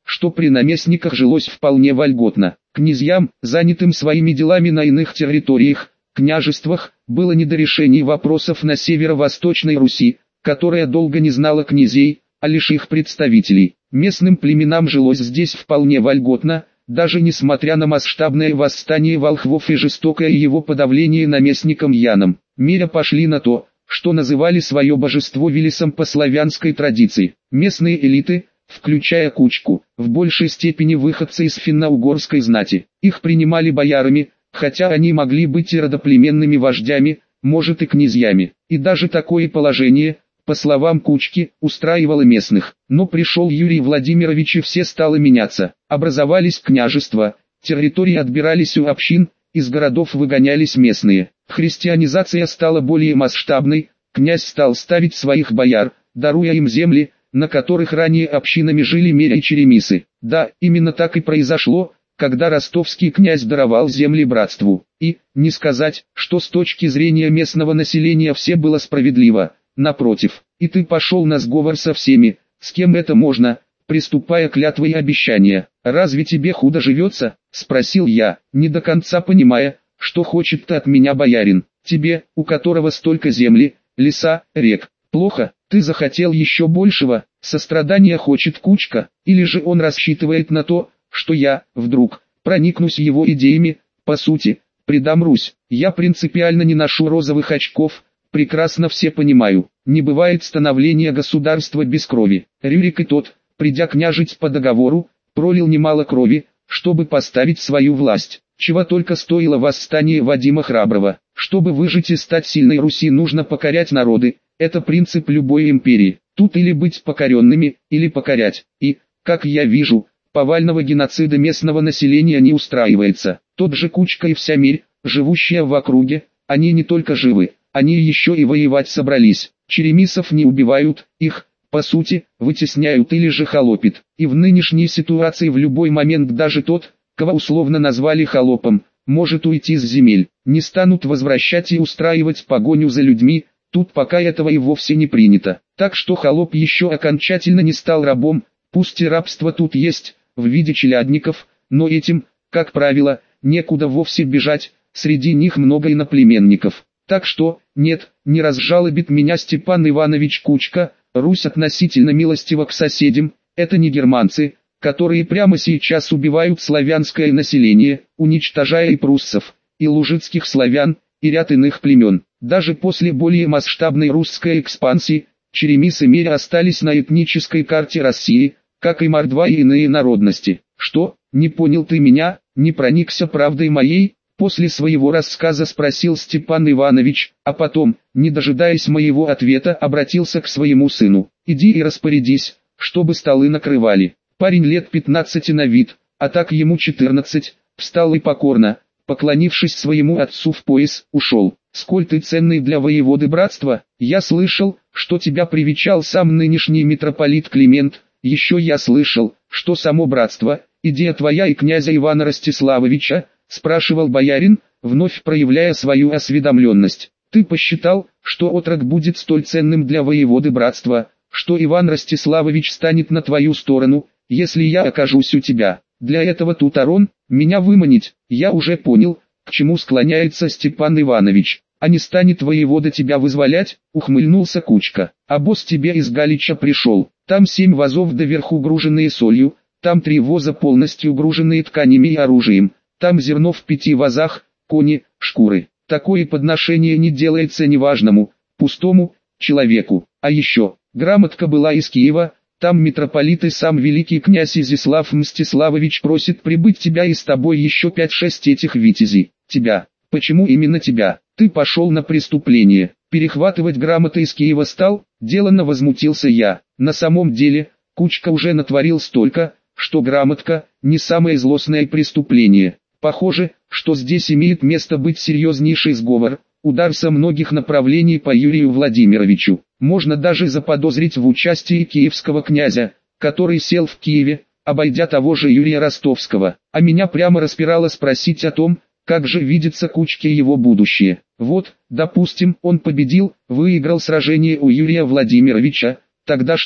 что при наместниках жилось вполне вольготно. Князьям, занятым своими делами на иных территориях, княжествах, было не до решений вопросов на северо-восточной Руси, которая долго не знала князей, а лишь их представителей. Местным племенам жилось здесь вполне вольготно, даже несмотря на масштабное восстание волхвов и жестокое его подавление наместником Яном. Меря пошли на то, что называли свое божество Велесом по славянской традиции. Местные элиты, включая Кучку, в большей степени выходцы из финно-угорской знати. Их принимали боярами, хотя они могли быть и родоплеменными вождями, может и князьями. И даже такое положение, по словам Кучки, устраивало местных. Но пришел Юрий Владимирович и все стало меняться. Образовались княжества, территории отбирались у общин, из городов выгонялись местные. Христианизация стала более масштабной, князь стал ставить своих бояр, даруя им земли, на которых ранее общинами жили Меря и Черемисы. Да, именно так и произошло, когда ростовский князь даровал земли братству. И, не сказать, что с точки зрения местного населения все было справедливо, напротив. И ты пошел на сговор со всеми, с кем это можно, приступая клятвы и обещания. «Разве тебе худо живется?» – спросил я, не до конца понимая, что хочет-то от меня боярин. «Тебе, у которого столько земли, леса, рек, плохо? Ты захотел еще большего?» Сострадания хочет Кучка, или же он рассчитывает на то, что я, вдруг, проникнусь его идеями, по сути, предам Русь. Я принципиально не ношу розовых очков, прекрасно все понимаю, не бывает становления государства без крови. Рюрик и тот, придя княжить по договору, пролил немало крови, чтобы поставить свою власть. Чего только стоило восстание Вадима Храброго. Чтобы выжить и стать сильной Руси, нужно покорять народы, это принцип любой империи. Тут или быть покоренными, или покорять. И, как я вижу, повального геноцида местного населения не устраивается. Тот же Кучка и вся Мерь, живущая в округе, они не только живы, они еще и воевать собрались. Черемисов не убивают, их, по сути, вытесняют или же холопят. И в нынешней ситуации в любой момент даже тот, кого условно назвали холопом, может уйти с земель. Не станут возвращать и устраивать погоню за людьми, тут пока этого и вовсе не принято. Так что холоп еще окончательно не стал рабом, пусть и рабство тут есть, в виде челядников, но этим, как правило, некуда вовсе бежать, среди них много иноплеменников. Так что, нет, не разжалобит меня Степан Иванович Кучка, Русь относительно милостива к соседям, это не германцы, которые прямо сейчас убивают славянское население, уничтожая и пруссов, и лужицких славян, и ряд иных племен. Даже после более масштабной русской экспансии, Черемис и Меря остались на этнической карте России, как и мордва и иные народности. Что, не понял ты меня, не проникся правдой моей? После своего рассказа спросил Степан Иванович, а потом, не дожидаясь моего ответа, обратился к своему сыну. Иди и распорядись, чтобы столы накрывали. Парень лет 15 на вид, а так ему 14, встал и покорно, поклонившись своему отцу в пояс, ушел. «Сколь ты ценный для воеводы братства, я слышал, что тебя привечал сам нынешний митрополит Климент, еще я слышал, что само братство, идея твоя и князя Ивана Ростиславовича», спрашивал боярин, вновь проявляя свою осведомленность. «Ты посчитал, что отрок будет столь ценным для воеводы братства, что Иван Ростиславович станет на твою сторону, если я окажусь у тебя. Для этого тут Арон, меня выманить, я уже понял, к чему склоняется Степан Иванович. А не станет воевода тебя вызволять?» — ухмыльнулся Кучка. «А босс тебе из Галича пришел, там 7 вазов доверху груженные солью, там 3 воза полностью груженные тканями и оружием, там зерно в 5 вазах, кони, шкуры. Такое подношение не делается неважному, пустому, человеку. А еще, грамотка была из Киева, там митрополит и сам великий князь Изяслав Мстиславович просит прибыть тебя и с тобой еще 5-6 этих витязей. Тебя. Почему именно тебя? Ты пошел на преступление. Перехватывать грамоты из Киева стал?» Деланно возмутился я. На самом деле, Кучка уже натворил столько, что грамотка – не самое злостное преступление. Похоже, что здесь имеет место быть серьезнейший сговор, удар со многих направлений по Юрию Владимировичу. Можно даже заподозрить в участии киевского князя, который сел в Киеве, обойдя того же Юрия Ростовского. А меня прямо распирало спросить о том, как же видится Кучке его будущее. Вот, допустим, он победил, выиграл сражение у Юрия Владимировича, тогда что?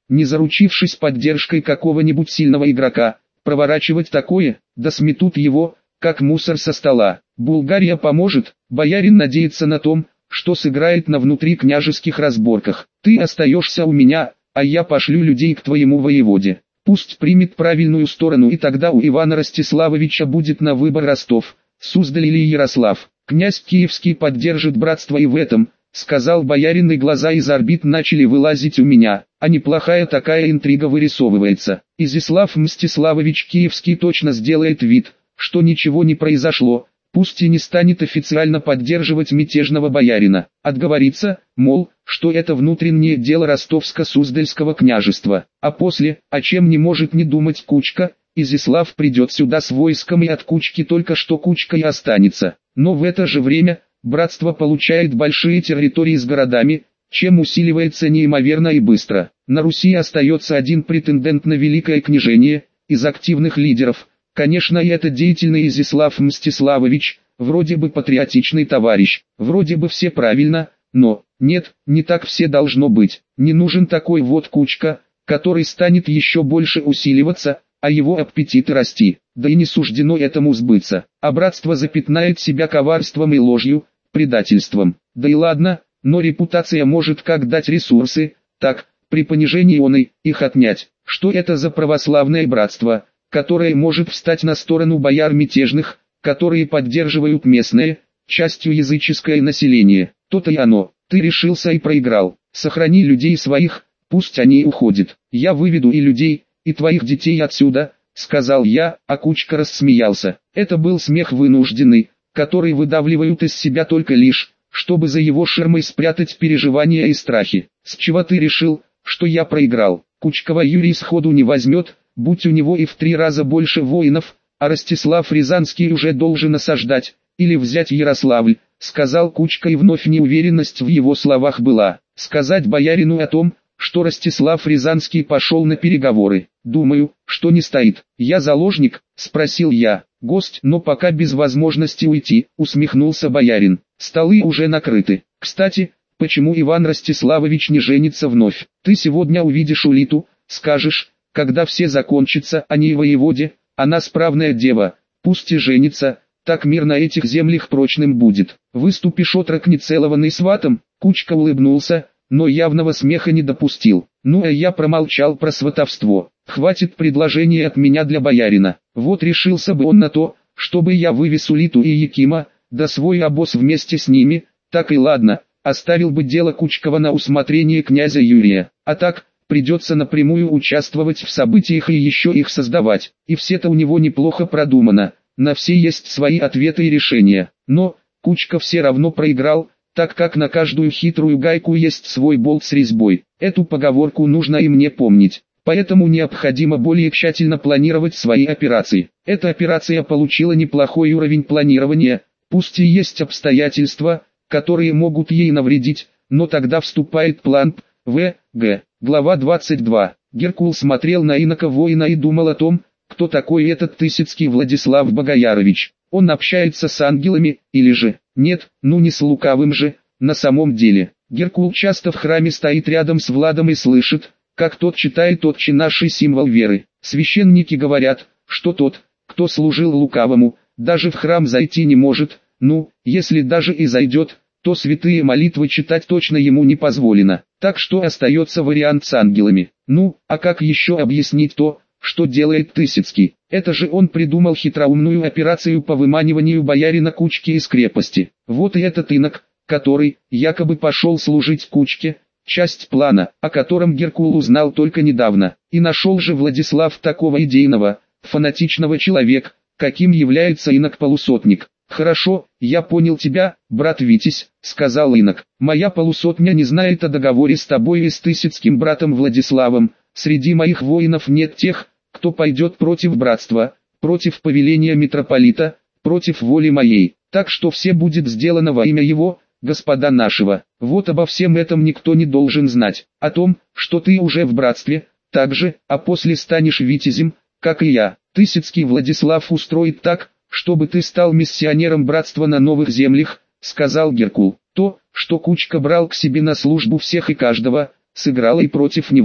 не заручившись поддержкой какого-нибудь сильного игрока, проворачивать такое, да сметут его, как мусор со стола. Булгария поможет, боярин надеется на том, что сыграет на внутрикняжеских разборках. Ты остаешься у меня, а я пошлю людей к твоему воеводе. Пусть примет правильную сторону, и тогда у Ивана Ростиславовича будет на выбор Ростов, Суздаль или Ярослав. Князь Киевский поддержит братство и в этом, сказал боярин, и глаза из орбит начали вылазить у меня, а неплохая такая интрига вырисовывается. Изяслав Мстиславович Киевский точно сделает вид, что ничего не произошло, пусть и не станет официально поддерживать мятежного боярина, отговорится, мол, что это внутреннее дело Ростовско-Суздальского княжества, а после, о чем не может не думать Кучка, Изяслав придет сюда с войском, и от Кучки только что Кучка и останется. Но в это же время, братство получает большие территории с городами, чем усиливается неимоверно и быстро. На Руси остается один претендент на великое княжение, из активных лидеров, конечно, и это деятельный Изяслав Мстиславович, вроде бы патриотичный товарищ, вроде бы все правильно, но, нет, не так все должно быть. Не нужен такой вот Кучка, который станет еще больше усиливаться, а его аппетиты расти, да и не суждено этому сбыться. А братство запятнает себя коварством и ложью, предательством. Да и ладно, но репутация может как дать ресурсы, так, при понижении он и их отнять. Что это за православное братство, которое может встать на сторону бояр мятежных, которые поддерживают местное, частью языческое население? То-то и оно. Ты решился и проиграл. Сохрани людей своих, пусть они уходят. Я выведу и людей, и твоих детей отсюда, сказал я, а Кучка рассмеялся. Это был смех вынужденный, который выдавливают из себя только лишь, чтобы за его ширмой спрятать переживания и страхи. С чего ты решил, что я проиграл? Кучкова Юрий сходу не возьмет, будь у него и в 3 раза больше воинов, а Ростислав Рязанский уже должен осаждать, или взять Ярославль, сказал Кучка, и вновь неуверенность в его словах была. Сказать боярину о том, что Ростислав Рязанский пошел на переговоры, думаю, что не стоит. Я заложник, спросил я. Гость, но пока без возможности уйти, усмехнулся боярин. Столы уже накрыты. Кстати, почему Иван Ростиславович не женится вновь? Ты сегодня увидишь Улиту, скажешь, когда все закончится, о ней воеводе, она справная дева, пусть и женится, так мир на этих землях прочным будет. Выступишь отрок нецелованный сватом? Кучка улыбнулся, но явного смеха не допустил. Ну а я промолчал про сватовство. Хватит предложения от меня для боярина. Вот решился бы он на то, чтобы я вывез Улиту и Якима, да свой обоз вместе с ними, так и ладно, оставил бы дело Кучкова на усмотрение князя Юрия. А так, придется напрямую участвовать в событиях и еще их создавать. И все-то у него неплохо продумано, на все есть свои ответы и решения. Но, Кучка все равно проиграл, так как на каждую хитрую гайку есть свой болт с резьбой. Эту поговорку нужно и мне помнить. Поэтому необходимо более тщательно планировать свои операции. Эта операция получила неплохой уровень планирования, пусть и есть обстоятельства, которые могут ей навредить, но тогда вступает план П.В.Г. Глава 22. Геркул смотрел на инока-воина и думал о том, кто такой этот Тысяцкий Владислав Богоярович. Он общается с ангелами, или же, нет, ну не с лукавым же, на самом деле. Геркул часто в храме стоит рядом с Владом и слышит, как тот читает «Отче наш» и символ веры. Священники говорят, что тот, кто служил лукавому, даже в храм зайти не может, ну, если даже и зайдет, то святые молитвы читать точно ему не позволено. Так что остается вариант с ангелами. Ну, а как еще объяснить то, что делает Тысяцкий? Это же он придумал хитроумную операцию по выманиванию боярина Кучки из крепости. Вот и этот инок, который, якобы пошел служить Кучке, часть плана, о котором Геркул узнал только недавно. И нашел же Владислав такого идейного, фанатичного человека, каким является инок-полусотник. «Хорошо, я понял тебя, брат Витязь», — сказал инок. «Моя полусотня не знает о договоре с тобой и с Тысяцким братом Владиславом. Среди моих воинов нет тех, кто пойдет против братства, против повеления митрополита, против воли моей. Так что все будет сделано во имя его, господа нашего. Вот обо всем этом никто не должен знать. О том, что ты уже в братстве, также, а после станешь витязем, как и я. Тысяцкий Владислав устроит так, чтобы ты стал миссионером братства на новых землях», — сказал Геркул. То, что Кучка брал к себе на службу всех и каждого, сыграло и против него.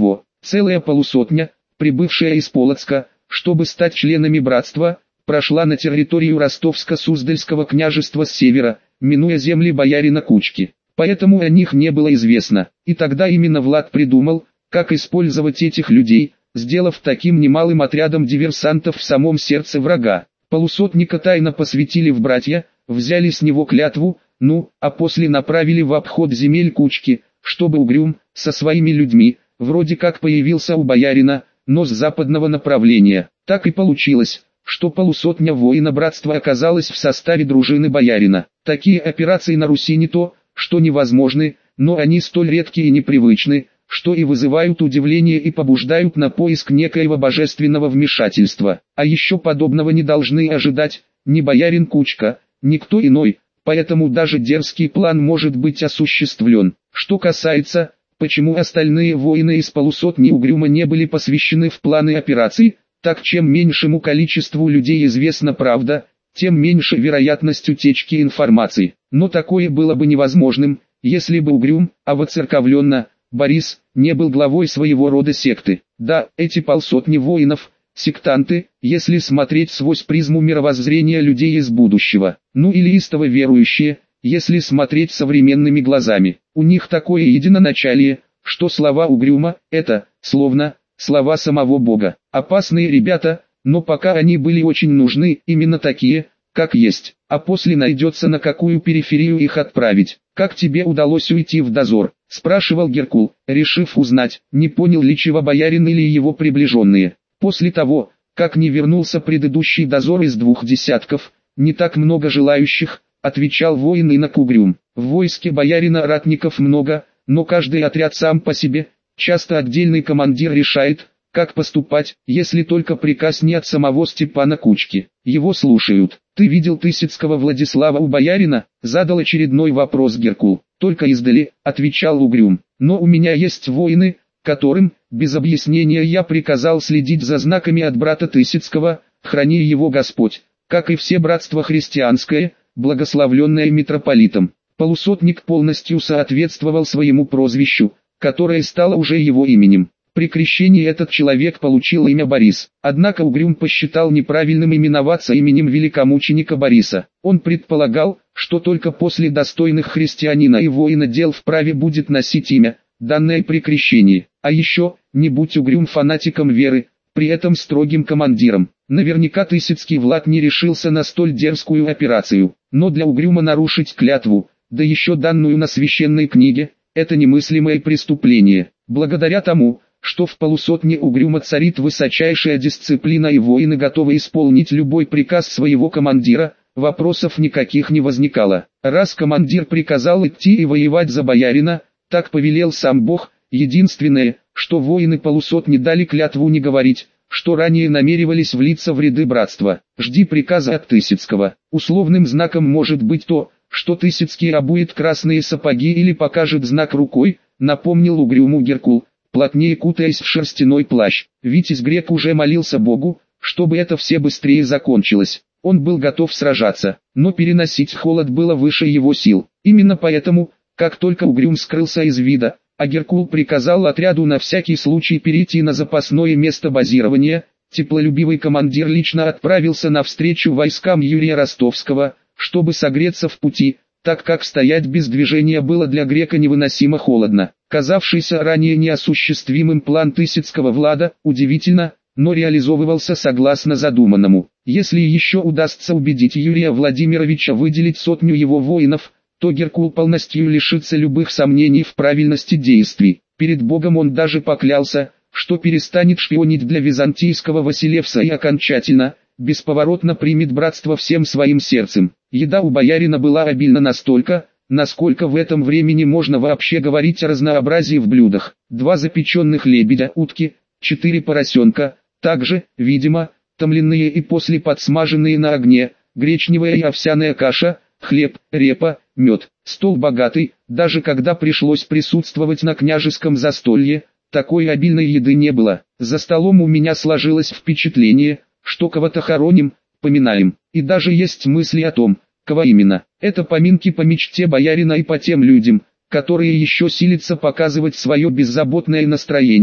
Целая полусотня, прибывшая из Полоцка, чтобы стать членами братства, прошла на территорию Ростовско-Суздальского княжества с севера, минуя земли боярина Кучки. Поэтому о них не было известно, и тогда именно Влад придумал, как использовать этих людей, сделав таким немалым отрядом диверсантов в самом сердце врага. Полусотника тайно посвятили в братья, взяли с него клятву, а после направили в обход земель Кучки, чтобы Угрюм, со своими людьми, вроде как появился у боярина, но с западного направления. Так и получилось, что полусотня воина братства оказалась в составе дружины боярина. Такие операции на Руси не то, что невозможны, но они столь редки и непривычны, что и вызывают удивление и побуждают на поиск некоего божественного вмешательства. А еще подобного не должны ожидать ни боярин Кучка, ни кто иной, поэтому даже дерзкий план может быть осуществлен. Что касается, почему остальные воины из полусотни Угрюма не были посвящены в планы операций, так чем меньшему количеству людей известна правда, тем меньше вероятность утечки информации. Но такое было бы невозможным, если бы Угрюм, а воцерковленно, Борис, не был главой своего рода секты. Да, эти полсотни воинов, сектанты, если смотреть сквозь призму мировоззрения людей из будущего. Или истово верующие, если смотреть современными глазами. У них такое единоначалие, что слова Угрюма – это, словно, слова самого Бога. Опасные ребята, но пока они были очень нужны, именно такие, как есть. А после найдется, на какую периферию их отправить. «Как тебе удалось уйти в дозор?» – спрашивал Геркул, решив узнать, не понял ли чего боярин или его приближенные. После того, как не вернулся предыдущий дозор из 2 десятков, не так много желающих, отвечал воин инок Угрюм. В войске боярина ратников много, но каждый отряд сам по себе, часто отдельный командир решает, как поступать, если только приказ не от самого Степана Кучки. Его слушают. «Ты видел Тысяцкого Владислава у боярина?» – задал очередной вопрос Геркул. «Только издали», – отвечал Угрюм. «Но у меня есть воины, которым, без объяснения я приказал следить за знаками от брата Тысяцкого, храни его Господь, как и все братство христианское, благословленное митрополитом». Полусотник полностью соответствовал своему прозвищу, которое стало уже его именем. При крещении этот человек получил имя Борис. Однако Угрюм посчитал неправильным именоваться именем великомученика Бориса. Он предполагал, что только после достойных христианина и воина дел вправе будет носить имя, данное при крещении. А еще, не будь Угрюм фанатиком веры, при этом строгим командиром. Наверняка Тысяцкий Влад не решился на столь дерзкую операцию. Но для Угрюма нарушить клятву, да еще данную на священной книге, это немыслимое преступление. Благодаря тому, что в полусотне Угрюма царит высочайшая дисциплина и воины готовы исполнить любой приказ своего командира, вопросов никаких не возникало. Раз командир приказал идти и воевать за боярина, так повелел сам Бог. Единственное, что воины полусотни дали клятву не говорить, что ранее намеревались влиться в ряды братства. «Жди приказа от Тысяцкого». Условным знаком может быть то, что Тысяцкий обует красные сапоги или покажет знак рукой, напомнил Угрюму Геркул, плотнее кутаясь в шерстяной плащ. Витязь Грек уже молился Богу, чтобы это все быстрее закончилось. Он был готов сражаться, но переносить холод было выше его сил. Именно поэтому, как только Угрюм скрылся из вида, а Геркул приказал отряду на всякий случай перейти на запасное место базирования, теплолюбивый командир лично отправился навстречу войскам Юрия Ростовского, чтобы согреться в пути, так как стоять без движения было для грека невыносимо холодно. Казавшийся ранее неосуществимым план Тысяцкого Влада, удивительно, но реализовывался согласно задуманному. Если еще удастся убедить Юрия Владимировича выделить 100 его воинов, то Геркул полностью лишится любых сомнений в правильности действий. Перед Богом он даже поклялся, что перестанет шпионить для византийского Василевса и окончательно, бесповоротно примет братство всем своим сердцем. Еда у боярина была обильна настолько, насколько в этом времени можно вообще говорить о разнообразии в блюдах. 2 запеченных лебедя, утки, 4 поросенка, также, видимо, томленные и после подсмаженные на огне, гречневая и овсяная каша, хлеб, репа, мед. Стол богатый, даже когда пришлось присутствовать на княжеском застолье, такой обильной еды не было. За столом у меня сложилось впечатление, что кого-то хороним, поминаем, и даже есть мысли о том, кого именно. Это поминки по мечте боярина и по тем людям, которые еще силятся показывать свое беззаботное настроение,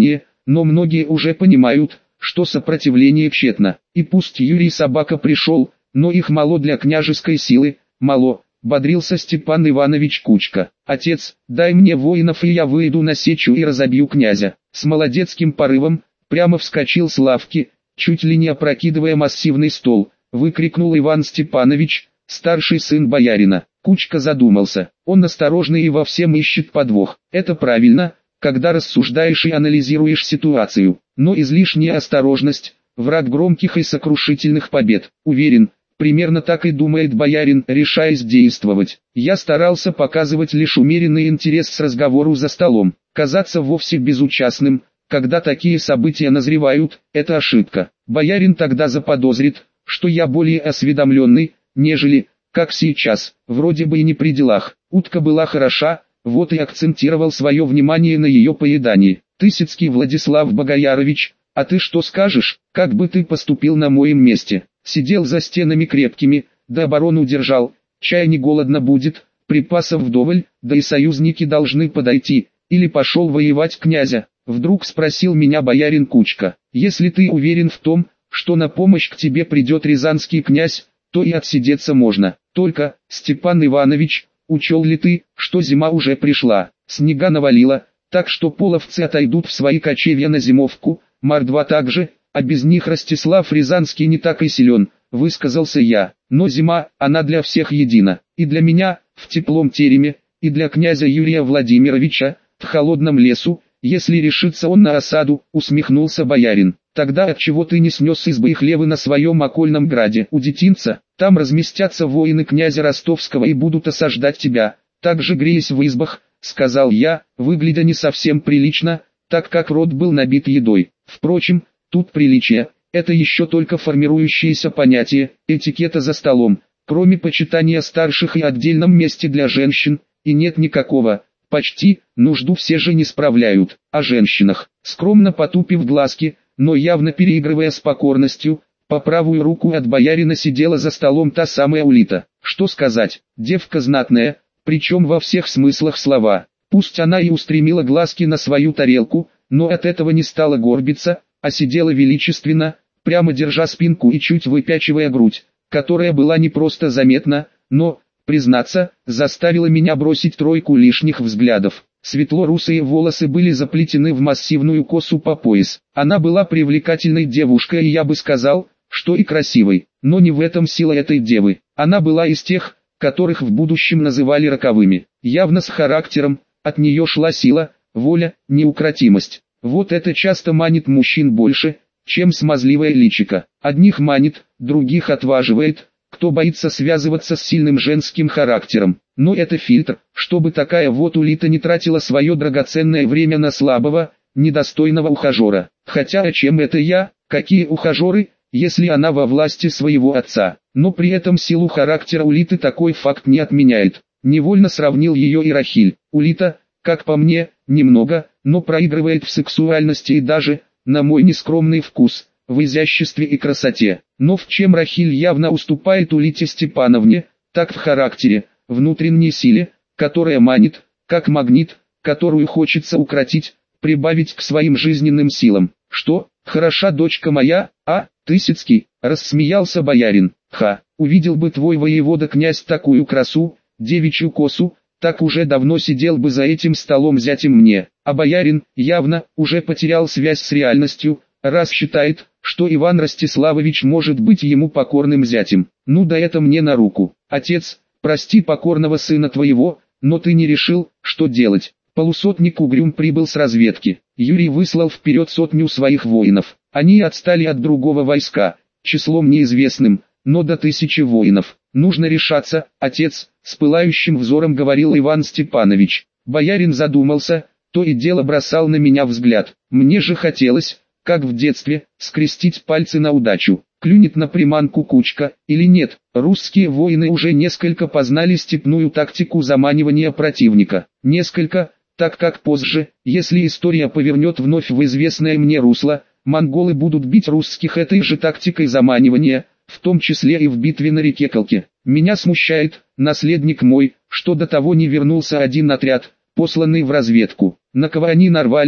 но многие уже понимают, что сопротивление тщетно. И пусть Юрий Собака пришел, но их мало для княжеской силы, мало, бодрился Степан Иванович Кучка. Отец, дай мне воинов, и я выйду на сечу и разобью князя. С молодецким порывом, прямо вскочил с лавки, чуть ли не опрокидывая массивный стол, выкрикнул Иван Степанович, старший сын боярина. Кучка задумался, он осторожный и во всем ищет подвох. Это правильно, когда рассуждаешь и анализируешь ситуацию, но излишняя осторожность – враг громких и сокрушительных побед. Уверен, примерно так и думает боярин, решаясь действовать. Я старался показывать лишь умеренный интерес с разговору за столом, казаться вовсе безучастным, когда такие события назревают, это ошибка. Боярин тогда заподозрит, что я более осведомленный, нежели, как сейчас, вроде бы и не при делах. Утка была хороша, вот и акцентировал свое внимание на ее поедании. Тысяцкий Владислав Богоярович, а ты что скажешь, как бы ты поступил на моем месте? Сидел за стенами крепкими, да оборону держал, чай не голодно будет, припасов вдоволь, да и союзники должны подойти, или пошел воевать князя? Вдруг спросил меня боярин Кучка. Если ты уверен в том, что на помощь к тебе придет рязанский князь, то и отсидеться можно. Только, Степан Иванович, учел ли ты, что зима уже пришла, снега навалило, так что половцы отойдут в свои кочевья на зимовку, мордва также, а без них Ростислав Рязанский не так и силен, высказался я. Но зима, она для всех едина, и для меня, в теплом тереме, и для князя Юрия Владимировича, в холодном лесу, если решится он на осаду, усмехнулся боярин. Тогда отчего ты не снес избы и хлевы на своем окольном граде у детинца? Там разместятся воины князя Ростовского и будут осаждать тебя. Так же греясь в избах, сказал я, выглядя не совсем прилично, так как рот был набит едой. Впрочем, тут приличие, это еще только формирующееся понятие, этикета за столом, кроме почитания старших и отдельном месте для женщин, и нет никакого. Почти, нужду все же не справляют. О женщинах, скромно потупив глазки, но явно переигрывая с покорностью, по правую руку от боярина сидела за столом та самая Улита. Что сказать, девка знатная, причем во всех смыслах слова. Пусть она и устремила глазки на свою тарелку, но от этого не стала горбиться, а сидела величественно, прямо держа спинку и чуть выпячивая грудь, которая была не просто заметна, но, признаться, заставила меня бросить тройку лишних взглядов. Светло-русые волосы были заплетены в массивную косу по пояс. Она была привлекательной девушкой, и я бы сказал, что и красивой. Но не в этом сила этой девы. Она была из тех, которых в будущем называли роковыми. Явно с характером, от нее шла сила, воля, неукротимость. Вот это часто манит мужчин больше, чем смазливое личико. Одних манит, других отваживает, кто боится связываться с сильным женским характером. Но это фильтр, чтобы такая вот Улита не тратила свое драгоценное время на слабого, недостойного ухажера. Хотя о чем это я, какие ухажеры, если она во власти своего отца? Но при этом силу характера Улиты такой факт не отменяет. Невольно сравнил ее и Рахиль. Улита, как по мне, немного, но проигрывает в сексуальности и даже, на мой нескромный вкус, в изяществе и красоте. Но в чем Рахиль явно уступает Улите Степановне, так в характере, внутренней силе, которая манит, как магнит, которую хочется укротить, прибавить к своим жизненным силам. Что, хороша дочка моя, а, Тысяцкий, рассмеялся боярин. Ха, увидел бы твой воевода князь такую красу, девичью косу, так уже давно сидел бы за этим столом зятем мне. А боярин, явно, уже потерял связь с реальностью, раз считает, что Иван Ростиславович может быть ему покорным зятем. Ну да это мне на руку. Отец, прости покорного сына твоего, но ты не решил, что делать. Полусотник Угрюм прибыл с разведки. Юрий выслал вперед 100 своих воинов. Они отстали от другого войска, числом неизвестным, но до 1000 воинов. Нужно решаться, отец, с пылающим взором говорил Иван Степанович. Боярин задумался, то и дело бросал на меня взгляд. Мне же хотелось, как в детстве, скрестить пальцы на удачу. Клюнет на приманку Кучка, или нет. Русские воины уже несколько познали степную тактику заманивания противника. Несколько, так как позже, если история повернет вновь в известное мне русло, монголы будут бить русских этой же тактикой заманивания, в том числе и в битве на реке Калке. Меня смущает, наследник мой, что до того не вернулся один отряд, посланный в разведку. На кого они нарвались,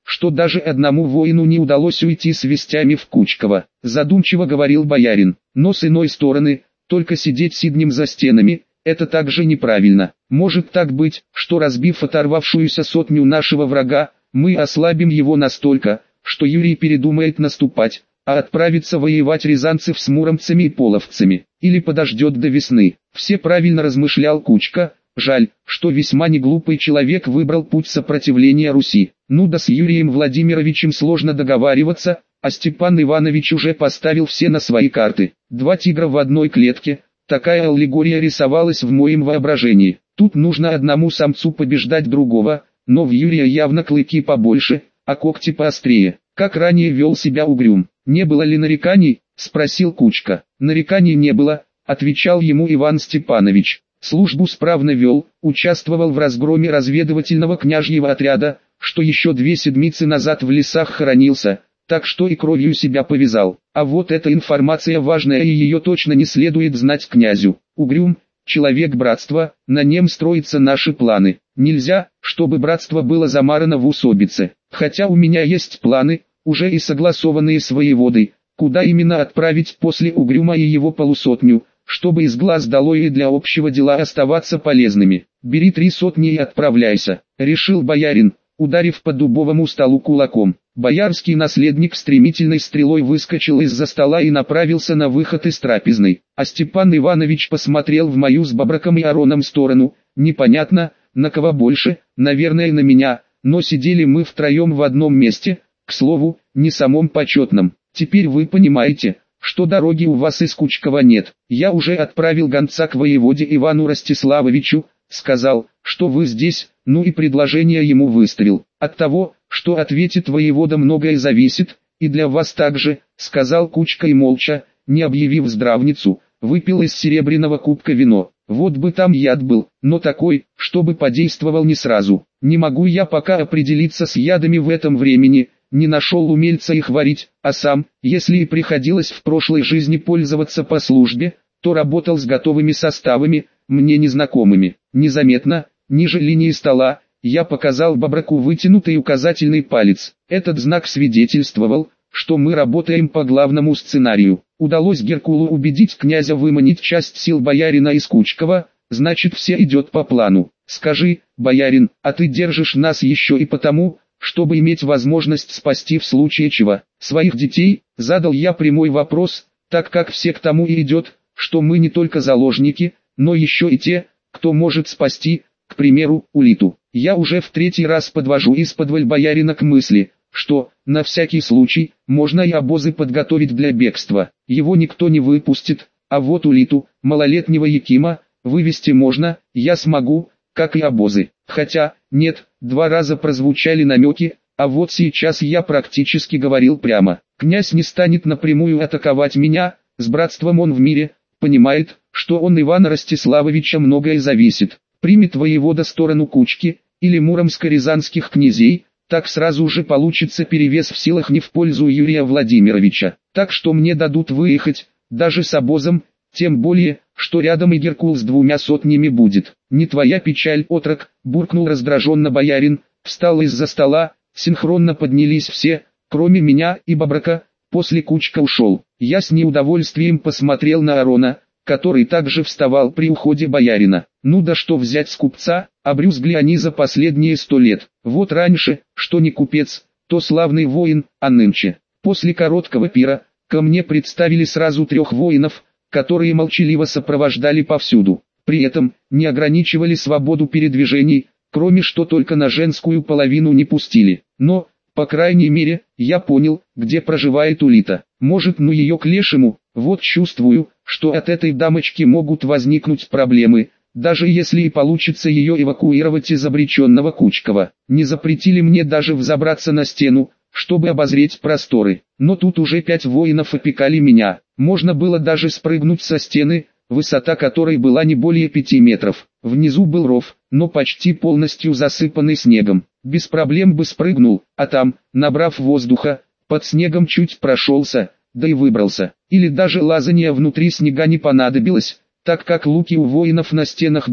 что даже одному воину не удалось уйти с вестями в Кучково. Задумчиво говорил боярин, но с иной стороны, только сидеть сиднем за стенами, это также неправильно. Может так быть, что разбив оторвавшуюся сотню нашего врага, мы ослабим его настолько, что Юрий передумает наступать, а отправится воевать рязанцев с муромцами и половцами, или подождет до весны. Все правильно размышлял Кучка, жаль, что весьма неглупый человек выбрал путь сопротивления Руси. Ну да с Юрием Владимировичем сложно договариваться, а Степан Иванович уже поставил все на свои карты. Два тигра в одной клетке, такая аллегория рисовалась в моем воображении. Тут нужно одному самцу побеждать другого, но в Юрия явно клыки побольше, а когти поострее. Как ранее вел себя Угрюм. «Не было ли нареканий?» – спросил Кучка. «Нареканий не было», – отвечал ему Иван Степанович. «Службу справно вел, участвовал в разгроме разведывательного княжьего отряда, что еще 2 седмицы назад в лесах хоронился, так что и кровью себя повязал. А вот эта информация важная и ее точно не следует знать князю. Угрюм, человек братства, на нем строятся наши планы. Нельзя, чтобы братство было замарано в усобице. Хотя у меня есть планы, уже и согласованные с воеводой, куда именно отправить после Угрюма и его полусотню, чтобы из глаз долой и для общего дела оставаться полезными. Бери 3 сотни и отправляйся», — решил боярин, ударив по дубовому столу кулаком. Боярский наследник стремительной стрелой выскочил из-за стола и направился на выход из трапезной, а Степан Иванович посмотрел в мою с Бобраком и Ароном сторону. Непонятно, на кого больше, наверное на меня, но сидели мы втроем в одном месте, к слову, не самом почетном. «Теперь вы понимаете, что дороги у вас из Кучкова нет. Я уже отправил гонца к воеводе Ивану Ростиславовичу, сказал, что вы здесь, ну и предложение ему выставил. От того, что ответит воевода, многое зависит, и для вас также», — сказал Кучка и молча, не объявив здравницу, выпил из серебряного кубка вино. «Вот бы там яд был, но такой, чтобы подействовал не сразу. Не могу я пока определиться с ядами в этом времени, не нашел умельца их варить, а сам, если и приходилось в прошлой жизни пользоваться по службе, то работал с готовыми составами, мне незнакомыми». Незаметно, ниже линии стола, я показал Бобраку вытянутый указательный палец. Этот знак свидетельствовал, что мы работаем по главному сценарию. Удалось Геркулу убедить князя выманить часть сил боярина из Кучкова, значит все идет по плану. «Скажи, боярин, а ты держишь нас еще и потому, чтобы иметь возможность спасти в случае чего своих детей?» Задал я прямой вопрос, так как все к тому и идет, что мы не только заложники, но еще и те, кто может спасти, к примеру, Улиту. Я уже в 3-й раз подвожу исподволь боярина к мысли, что, на всякий случай, можно и обозы подготовить для бегства. Его никто не выпустит, а вот Улиту, малолетнего Якима, вывести можно, я смогу, как и обозы. Хотя, нет, 2 раза прозвучали намеки, а вот сейчас я практически говорил прямо. Князь не станет напрямую атаковать меня, с братством он в мире, понимает, что он Ивана Ростиславовича многое зависит. Примет воевода сторону Кучки, или муромско-рязанских князей, так сразу же получится перевес в силах не в пользу Юрия Владимировича. Так что мне дадут выехать, даже с обозом, тем более, что рядом и Геркул с 2 сотнями будет. «Не твоя печаль, отрок», — буркнул раздраженно боярин, встал из-за стола, синхронно поднялись все, кроме меня и Бобрака. После Кучка ушел. Я с неудовольствием посмотрел на Арона, который также вставал при уходе боярина. Ну да что взять с купца, обрюзгли они за последние 100 лет. Вот раньше, что не купец, то славный воин, а нынче. После короткого пира, ко мне представили сразу 3 воинов, которые молчаливо сопровождали повсюду. При этом, не ограничивали свободу передвижений, кроме что только на женскую половину не пустили. Но, по крайней мере, я понял, где проживает Улита. Может, ну ее к лешему. Вот чувствую, что от этой дамочки могут возникнуть проблемы, даже если и получится ее эвакуировать из обреченного Кучкова. Не запретили мне даже взобраться на стену, чтобы обозреть просторы. Но тут уже 5 воинов опекали меня. Можно было даже спрыгнуть со стены, высота которой была не более 5 метров. Внизу был ров, но почти полностью засыпанный снегом. Без проблем бы спрыгнул, а там, набрав воздуха, под снегом чуть прошелся, да и выбрался. Или даже лазание внутри снега не понадобилось, так как луки у воинов на стенах были,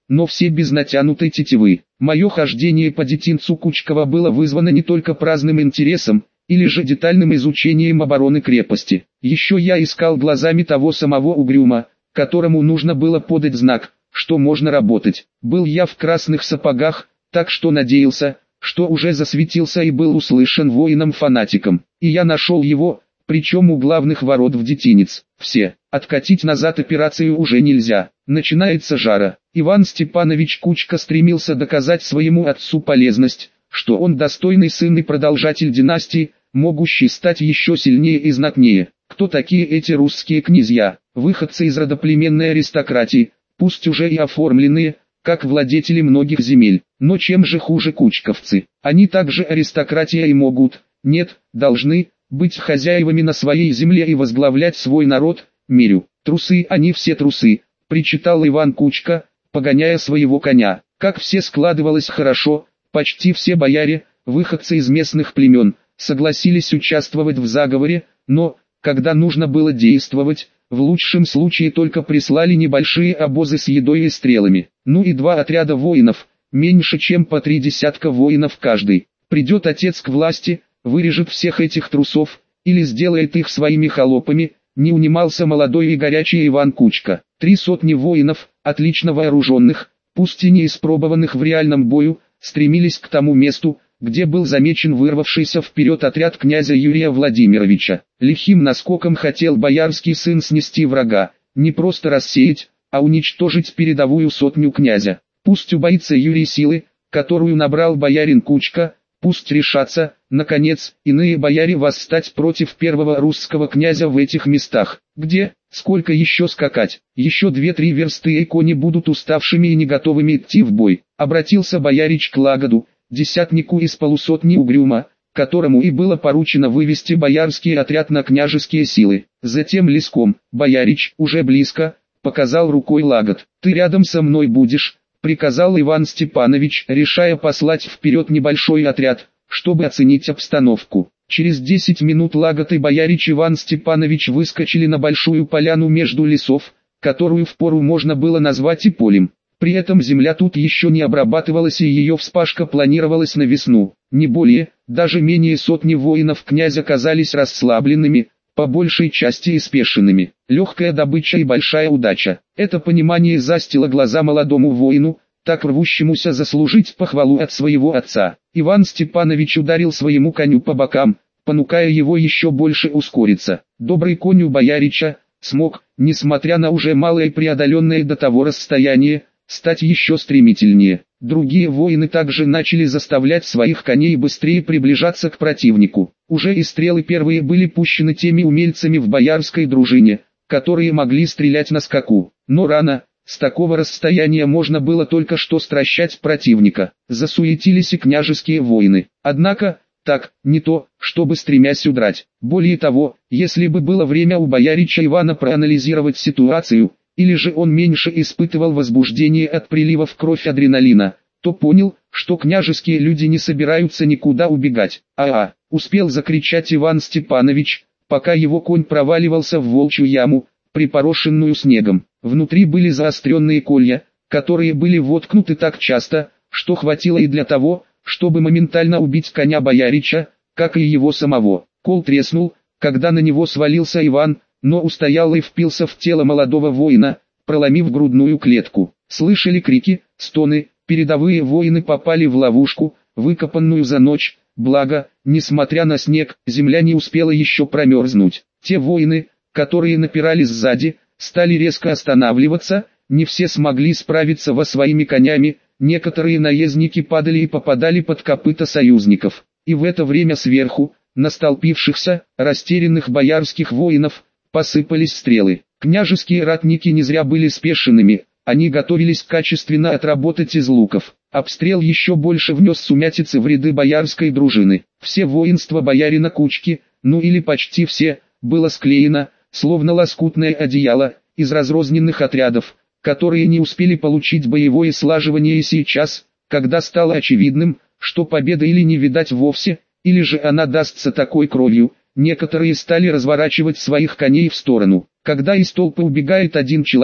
но все без натянутой тетивы. Мое хождение по детинцу Кучкова было вызвано не только праздным интересом, или же детальным изучением обороны крепости. Еще я искал глазами того самого Угрюма, которому нужно было подать знак, что можно работать. Был я в красных сапогах, так что надеялся, что уже засветился и был услышан воином-фанатиком. И я нашел его, причем у главных ворот в детинец. Все. Откатить назад операцию уже нельзя. Начинается жара. Иван Степанович Кучка стремился доказать своему отцу полезность, что он достойный сын и продолжатель династии, могущий стать еще сильнее и знатнее. Кто такие эти русские князья? Выходцы из родоплеменной аристократии, пусть уже и оформленные, как владетели многих земель. Но чем же хуже кучковцы? Они также аристократия и могут, нет, должны, быть хозяевами на своей земле и возглавлять свой народ, мирю. Трусы, они все трусы, причитал Иван Кучка, погоняя своего коня. Как все складывалось хорошо, почти все бояре, выходцы из местных племен, согласились участвовать в заговоре, но, когда нужно было действовать, в лучшем случае только прислали небольшие обозы с едой и стрелами. Ну и 2 отряда воинов, меньше чем по 3 десятка воинов каждый. Придет отец к власти, вырежет всех этих трусов, или сделает их своими холопами, не унимался молодой и горячий Иван Кучка. 3 сотни воинов, отлично вооруженных, пусть и не испробованных в реальном бою, стремились к тому месту, где был замечен вырвавшийся вперед отряд князя Юрия Владимировича. Лихим наскоком хотел боярский сын снести врага, не просто рассеять, а уничтожить передовую сотню князя. Пусть убоится Юрий силы, которую набрал боярин Кучка, пусть решатся, наконец, иные бояре восстать против первого русского князя в этих местах. Где, сколько еще скакать, еще 2-3 версты и кони будут уставшими и не готовыми идти в бой. Обратился боярич к Лагоду, десятнику из полусотни Угрюма, которому и было поручено вывести боярский отряд на княжеские силы. Затем Леском, боярич, уже близко, показал рукой Лагод. «Ты рядом со мной будешь», приказал Иван Степанович, решая послать вперед небольшой отряд, чтобы оценить обстановку. Через 10 минут Лагод и боярич Иван Степанович выскочили на большую поляну между лесов, которую впору можно было назвать и полем. При этом земля тут еще не обрабатывалась и ее вспашка планировалась на весну. Не более, даже менее сотни воинов князя казались расслабленными, по большей части и спешенными. Легкая добыча и большая удача. Это понимание застило глаза молодому воину, так рвущемуся заслужить похвалу от своего отца. Иван Степанович ударил своему коню по бокам, понукая его еще больше ускориться. Добрый конь у боярича смог, несмотря на уже малое преодоленное до того расстояние, стать еще стремительнее. Другие воины также начали заставлять своих коней быстрее приближаться к противнику. Уже и стрелы первые были пущены теми умельцами в боярской дружине, которые могли стрелять на скаку. Но рано, с такого расстояния можно было только что стращать противника. Засуетились и княжеские воины. Однако, так, не то, чтобы стремясь удрать. Более того, если бы было время у боярича Ивана проанализировать ситуацию, или же он меньше испытывал возбуждение от прилива в кровь адреналина, то понял, что княжеские люди не собираются никуда убегать. Успел закричать Иван Степанович, пока его конь проваливался в волчью яму, припорошенную снегом. Внутри были заостренные колья, которые были воткнуты так часто, что хватило и для того, чтобы моментально убить коня боярича, как и его самого. Кол треснул, когда на него свалился Иван, но устоял и впился в тело молодого воина, проломив грудную клетку. Слышали крики, стоны, передовые воины попали в ловушку, выкопанную за ночь, благо, несмотря на снег, земля не успела еще промерзнуть. Те воины, которые напирали сзади, стали резко останавливаться, не все смогли справиться во своими конями, некоторые наездники падали и попадали под копыта союзников. И в это время сверху, на столпившихся, растерянных боярских воинов, посыпались стрелы. Княжеские ратники не зря были спешенными, они готовились качественно отработать из луков. Обстрел еще больше внес сумятицы в ряды боярской дружины. Все воинство боярина Кучки, ну или почти все, было склеено, словно лоскутное одеяло, из разрозненных отрядов, которые не успели получить боевое слаживание и сейчас, когда стало очевидным, что победа или не видать вовсе, или же она дастся такой кровью, некоторые стали разворачивать своих коней в сторону. Когда из толпы убегает один человек,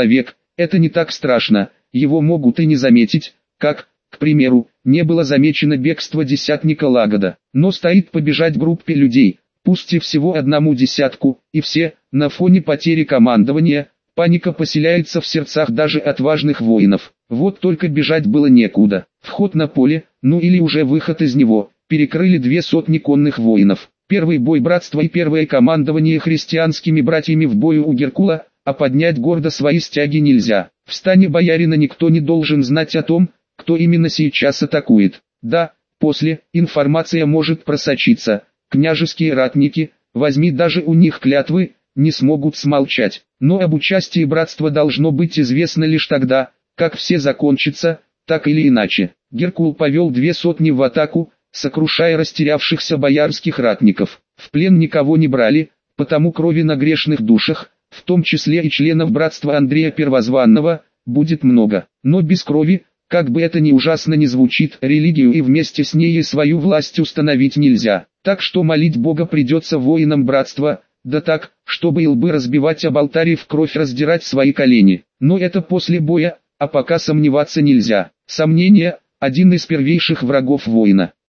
это не так страшно, его могут и не заметить, как, к примеру, не было замечено бегство десятника Лагода. Но стоит побежать группе людей, пусть и всего одному десятку, и все, на фоне потери командования, паника поселяется в сердцах даже отважных воинов. Вот только бежать было некуда. Вход на поле, ну или уже выход из него, перекрыли 200 конных воинов. Первый бой братства и первое командование христианскими братьями в бою у Геркула, а поднять гордо свои стяги нельзя. В стане боярина никто не должен знать о том, кто именно сейчас атакует. Да, после, информация может просочиться, княжеские ратники, возьми даже у них клятвы, не смогут смолчать. Но об участии братства должно быть известно лишь тогда, как все закончится, так или иначе. Геркул повел 200 в атаку, сокрушая растерявшихся боярских ратников. В плен никого не брали, потому крови на грешных душах, в том числе и членов братства Андрея Первозванного, будет много. Но без крови, как бы это ни ужасно ни звучит, религию и вместе с ней и свою власть установить нельзя. Так что молить Бога придется воинам братства, да так, чтобы и лбы разбивать об алтарь и в кровь раздирать свои колени. Но это после боя, а пока сомневаться нельзя. Сомнение – один из первейших врагов воина.